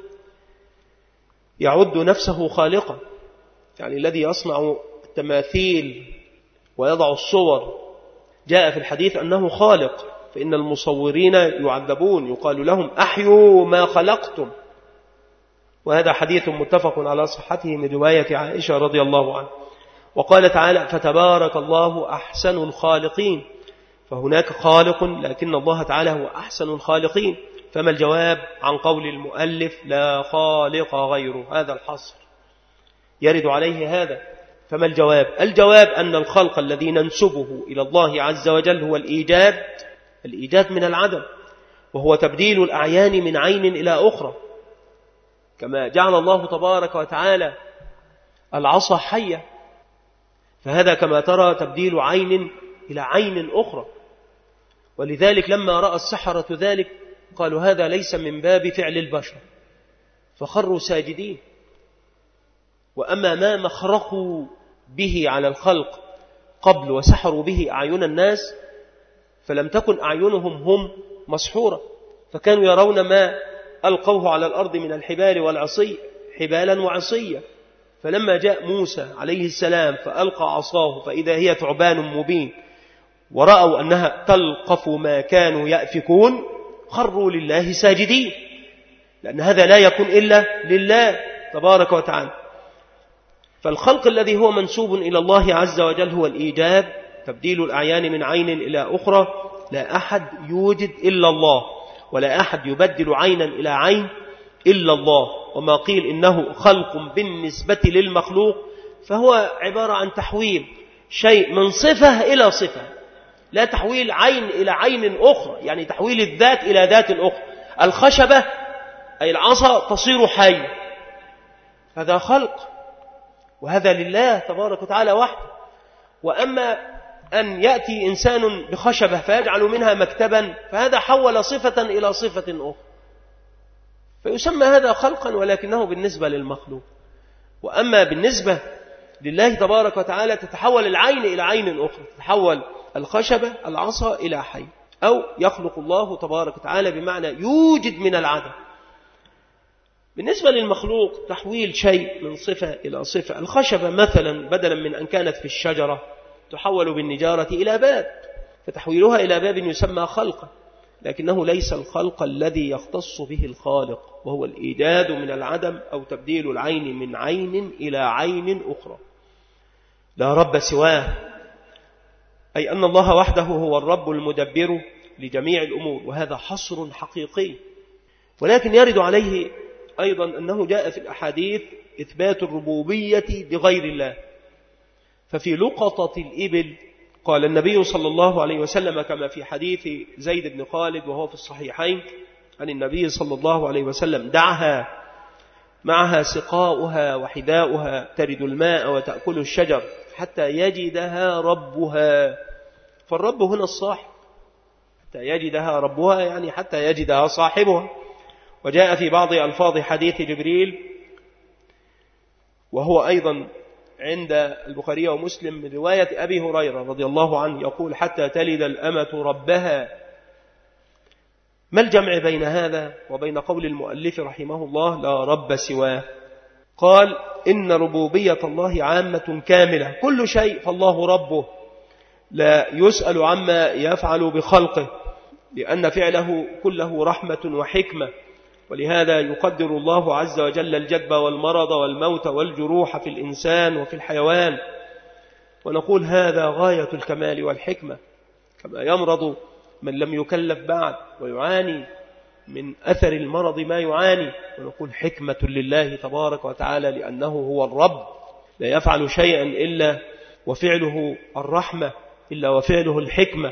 يعد نفسه خالقا، يعني الذي يصنع التماثيل ويضع الصور جاء في الحديث أنه خالق، فإن المصورين يعذبون يقال لهم أحيوا ما خلقتم. وهذا حديث متفق على صحته من رواية عائشة رضي الله عنها. وقال تعالى فتبارك الله أحسن الخالقين، فهناك خالق لكن الله تعالى هو أحسن الخالقين. فما الجواب عن قول المؤلف لا خالق غيره؟ هذا الحصر يرد عليه هذا. فما الجواب؟ الجواب أن الخلق الذي ننسبه إلى الله عز وجل هو الإيجاد، الإيجاد من العدم، وهو تبديل الأعيان من عين إلى أخرى، كما جعل الله تبارك وتعالى العصا حية، فهذا كما ترى تبديل عين إلى عين أخرى. ولذلك لما رأى السحرة ذلك قالوا هذا ليس من باب فعل البشر فخروا ساجدين. وأما ما مخرقوا به على الخلق قبل وسحروا به أعين الناس فلم تكن أعينهم هم مسحورة، فكانوا يرون ما ألقوه على الأرض من الحبال والعصي حبالا وعصية. فلما جاء موسى عليه السلام فألقى عصاه فإذا هي ثعبان مبين ورأوا أنها تلقف ما كانوا يأفكون خروا لله ساجدين، لأن هذا لا يكون إلا لله تبارك وتعالى. فالخلق الذي هو منسوب إلى الله عز وجل هو الإيجاد، تبديل الأعيان من عين إلى أخرى. لا أحد يوجد إلا الله، ولا أحد يبدل عينا إلى عين إلا الله. وما قيل إنه خلق بالنسبة للمخلوق فهو عبارة عن تحويل شيء من صفة إلى صفة، لا تحويل عين إلى عين أخرى، يعني تحويل الذات إلى ذات أخرى. الخشبة أي العصا تصير حي، هذا خلق، وهذا لله تبارك وتعالى وحده. وأما أن يأتي إنسان بخشبة فيجعل منها مكتبا فهذا حول صفة إلى صفة أخرى، فيسمى هذا خلقا ولكنه بالنسبة للمخلوق. وأما بالنسبة لله تبارك وتعالى تتحول العين إلى عين أخرى، تتحول الخشبة العصا إلى حي، أو يخلق الله تبارك وتعالى بمعنى يوجد من العدم. بالنسبة للمخلوق تحويل شيء من صفة إلى صفة. الخشبة مثلا بدلا من أن كانت في الشجرة تحول بالنجارة إلى باب، فتحويلها إلى باب يسمى خلقا، لكنه ليس الخلق الذي يختص به الخالق، وهو الإيجاد من العدم أو تبديل العين من عين إلى عين أخرى. لا رب سواه، أي أن الله وحده هو الرب المدبر لجميع الأمور، وهذا حصر حقيقي. ولكن يرد عليه أيضا أنه جاء في الأحاديث إثبات الربوبية لغير الله. ففي لقطة الإبل قال النبي صلى الله عليه وسلم كما في حديث زيد بن خالد وهو في الصحيحين عن النبي صلى الله عليه وسلم دعها معها سقاؤها وحذاؤها ترد الماء وتأكل الشجر حتى يجدها ربها. فالرب هنا الصاحب، حتى يجدها ربها يعني حتى يجدها صاحبها. وجاء في بعض ألفاظ حديث جبريل، وهو أيضا عند البخاري ومسلم من رواية أبي هريرة رضي الله عنه يقول حتى تلد الأمة ربها. ما الجمع بين هذا وبين قول المؤلف رحمه الله لا رب سواه؟ قال إن ربوبية الله عامة كاملة، كل شيء فالله ربه، لا يسأل عما يفعل بخلقه، لأن فعله كله رحمة وحكمة. ولهذا يقدر الله عز وجل الجدب والمرض والموت والجروح في الإنسان وفي الحيوان، ونقول هذا غاية الكمال والحكمة. كما يمرض من لم يكلف بعد ويعاني من أثر المرض ما يعاني، ونقول حكمة لله تبارك وتعالى، لأنه هو الرب لا يفعل شيئا إلا وفعله الرحمة إلا وفعله الحكمة.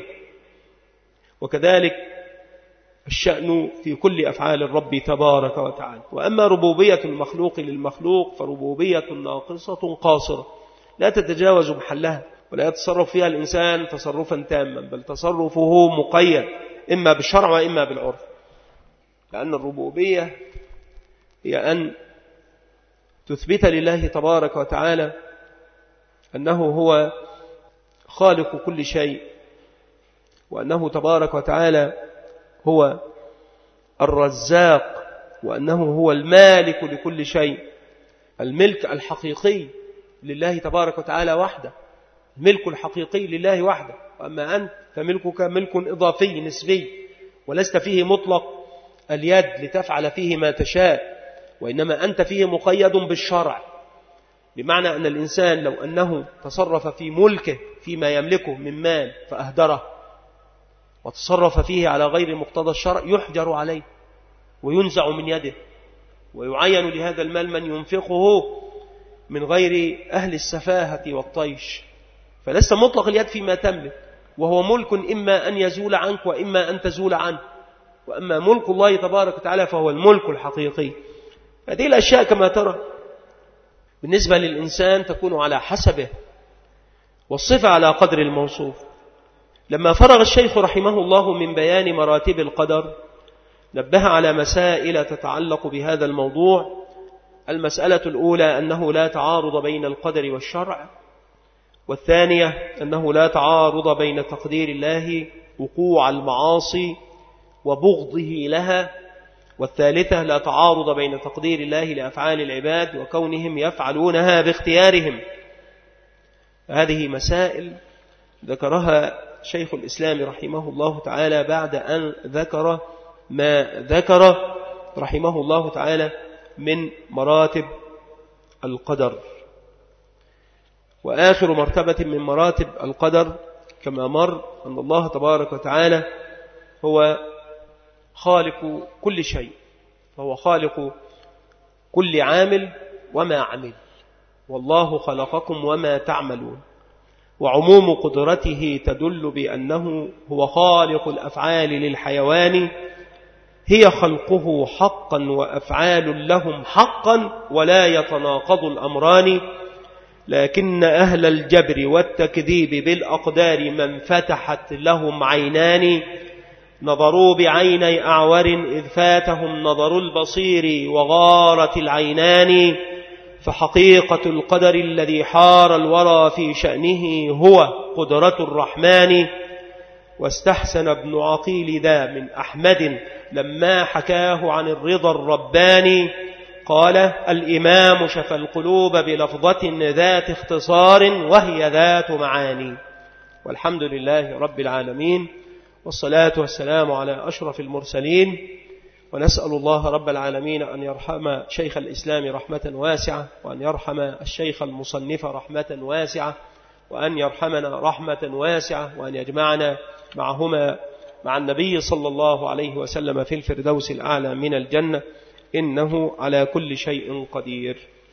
وكذلك الشأن في كل أفعال الرب تبارك وتعالى. وأما ربوبية المخلوق للمخلوق فربوبية ناقصة قاصرة لا تتجاوز محلها، ولا يتصرف فيها الإنسان تصرفا تاما، بل تصرفه مقيد إما بالشرع وإما بالعرف. لأن الربوبية هي أن تثبت لله تبارك وتعالى أنه هو خالق كل شيء، وأنه تبارك وتعالى هو الرزاق، وأنه هو المالك لكل شيء. الملك الحقيقي لله تبارك وتعالى وحده، الملك الحقيقي لله وحده. وأما أنت فملكك ملك إضافي نسبي، ولست فيه مطلق اليد لتفعل فيه ما تشاء، وإنما أنت فيه مقيد بالشرع. بمعنى أن الإنسان لو أنه تصرف في ملكه فيما يملكه من مال فأهدره وتصرف فيه على غير مقتضى الشرع يحجر عليه وينزع من يده، ويعين لهذا المال من ينفقه من غير أهل السفاهة والطيش. فلست مطلق اليد فيما تملك، وهو ملك إما أن يزول عنك وإما أن تزول عنه. وأما ملك الله تبارك وتعالى فهو الملك الحقيقي. هذه الأشياء كما ترى بالنسبة للإنسان تكون على حسبه، والصفة على قدر الموصوف. لما فرغ الشيخ رحمه الله من بيان مراتب القدر نبه على مسائل تتعلق بهذا الموضوع. المسألة الأولى أنه لا تعارض بين القدر والشرع، والثانية أنه لا تعارض بين تقدير الله وقوع المعاصي وبغضه لها، والثالثة لا تعارض بين تقدير الله لأفعال العباد وكونهم يفعلونها باختيارهم. هذه مسائل ذكرها شيخ الإسلام رحمه الله تعالى بعد أن ذكر ما ذكر رحمه الله تعالى من مراتب القدر. وآخر مرتبة من مراتب القدر كما مر أن الله تبارك وتعالى هو خالق كل شيء، فهو خالق كل عامل وما عمل، والله خلقكم وما تعملون. وعموم قدرته تدل بأنه هو خالق الأفعال للحيوان، هي خلقه حقا وأفعال لهم حقا، ولا يتناقض الأمران. لكن أهل الجبر والتكذيب بالأقدار من فتحت لهم عينان، نظروا بعيني أعور إذ فاتهم نظر البصير وغارت العينان. فحقيقة القدر الذي حار الورى في شأنه هو قدرة الرحمن. واستحسن ابن عقيل ذا من أحمد لما حكاه عن الرضا الرباني، قال الإمام شفى القلوب بلفظة ذات اختصار وهي ذات معاني. والحمد لله رب العالمين، والصلاة والسلام على أشرف المرسلين. ونسأل الله رب العالمين أن يرحم شيخ الإسلام رحمة واسعة، وأن يرحم الشيخ المصنف رحمة واسعة، وأن يرحمنا رحمة واسعة، وأن يجمعنا معهما مع النبي صلى الله عليه وسلم في الفردوس الأعلى من الجنة، إنه على كل شيء قدير.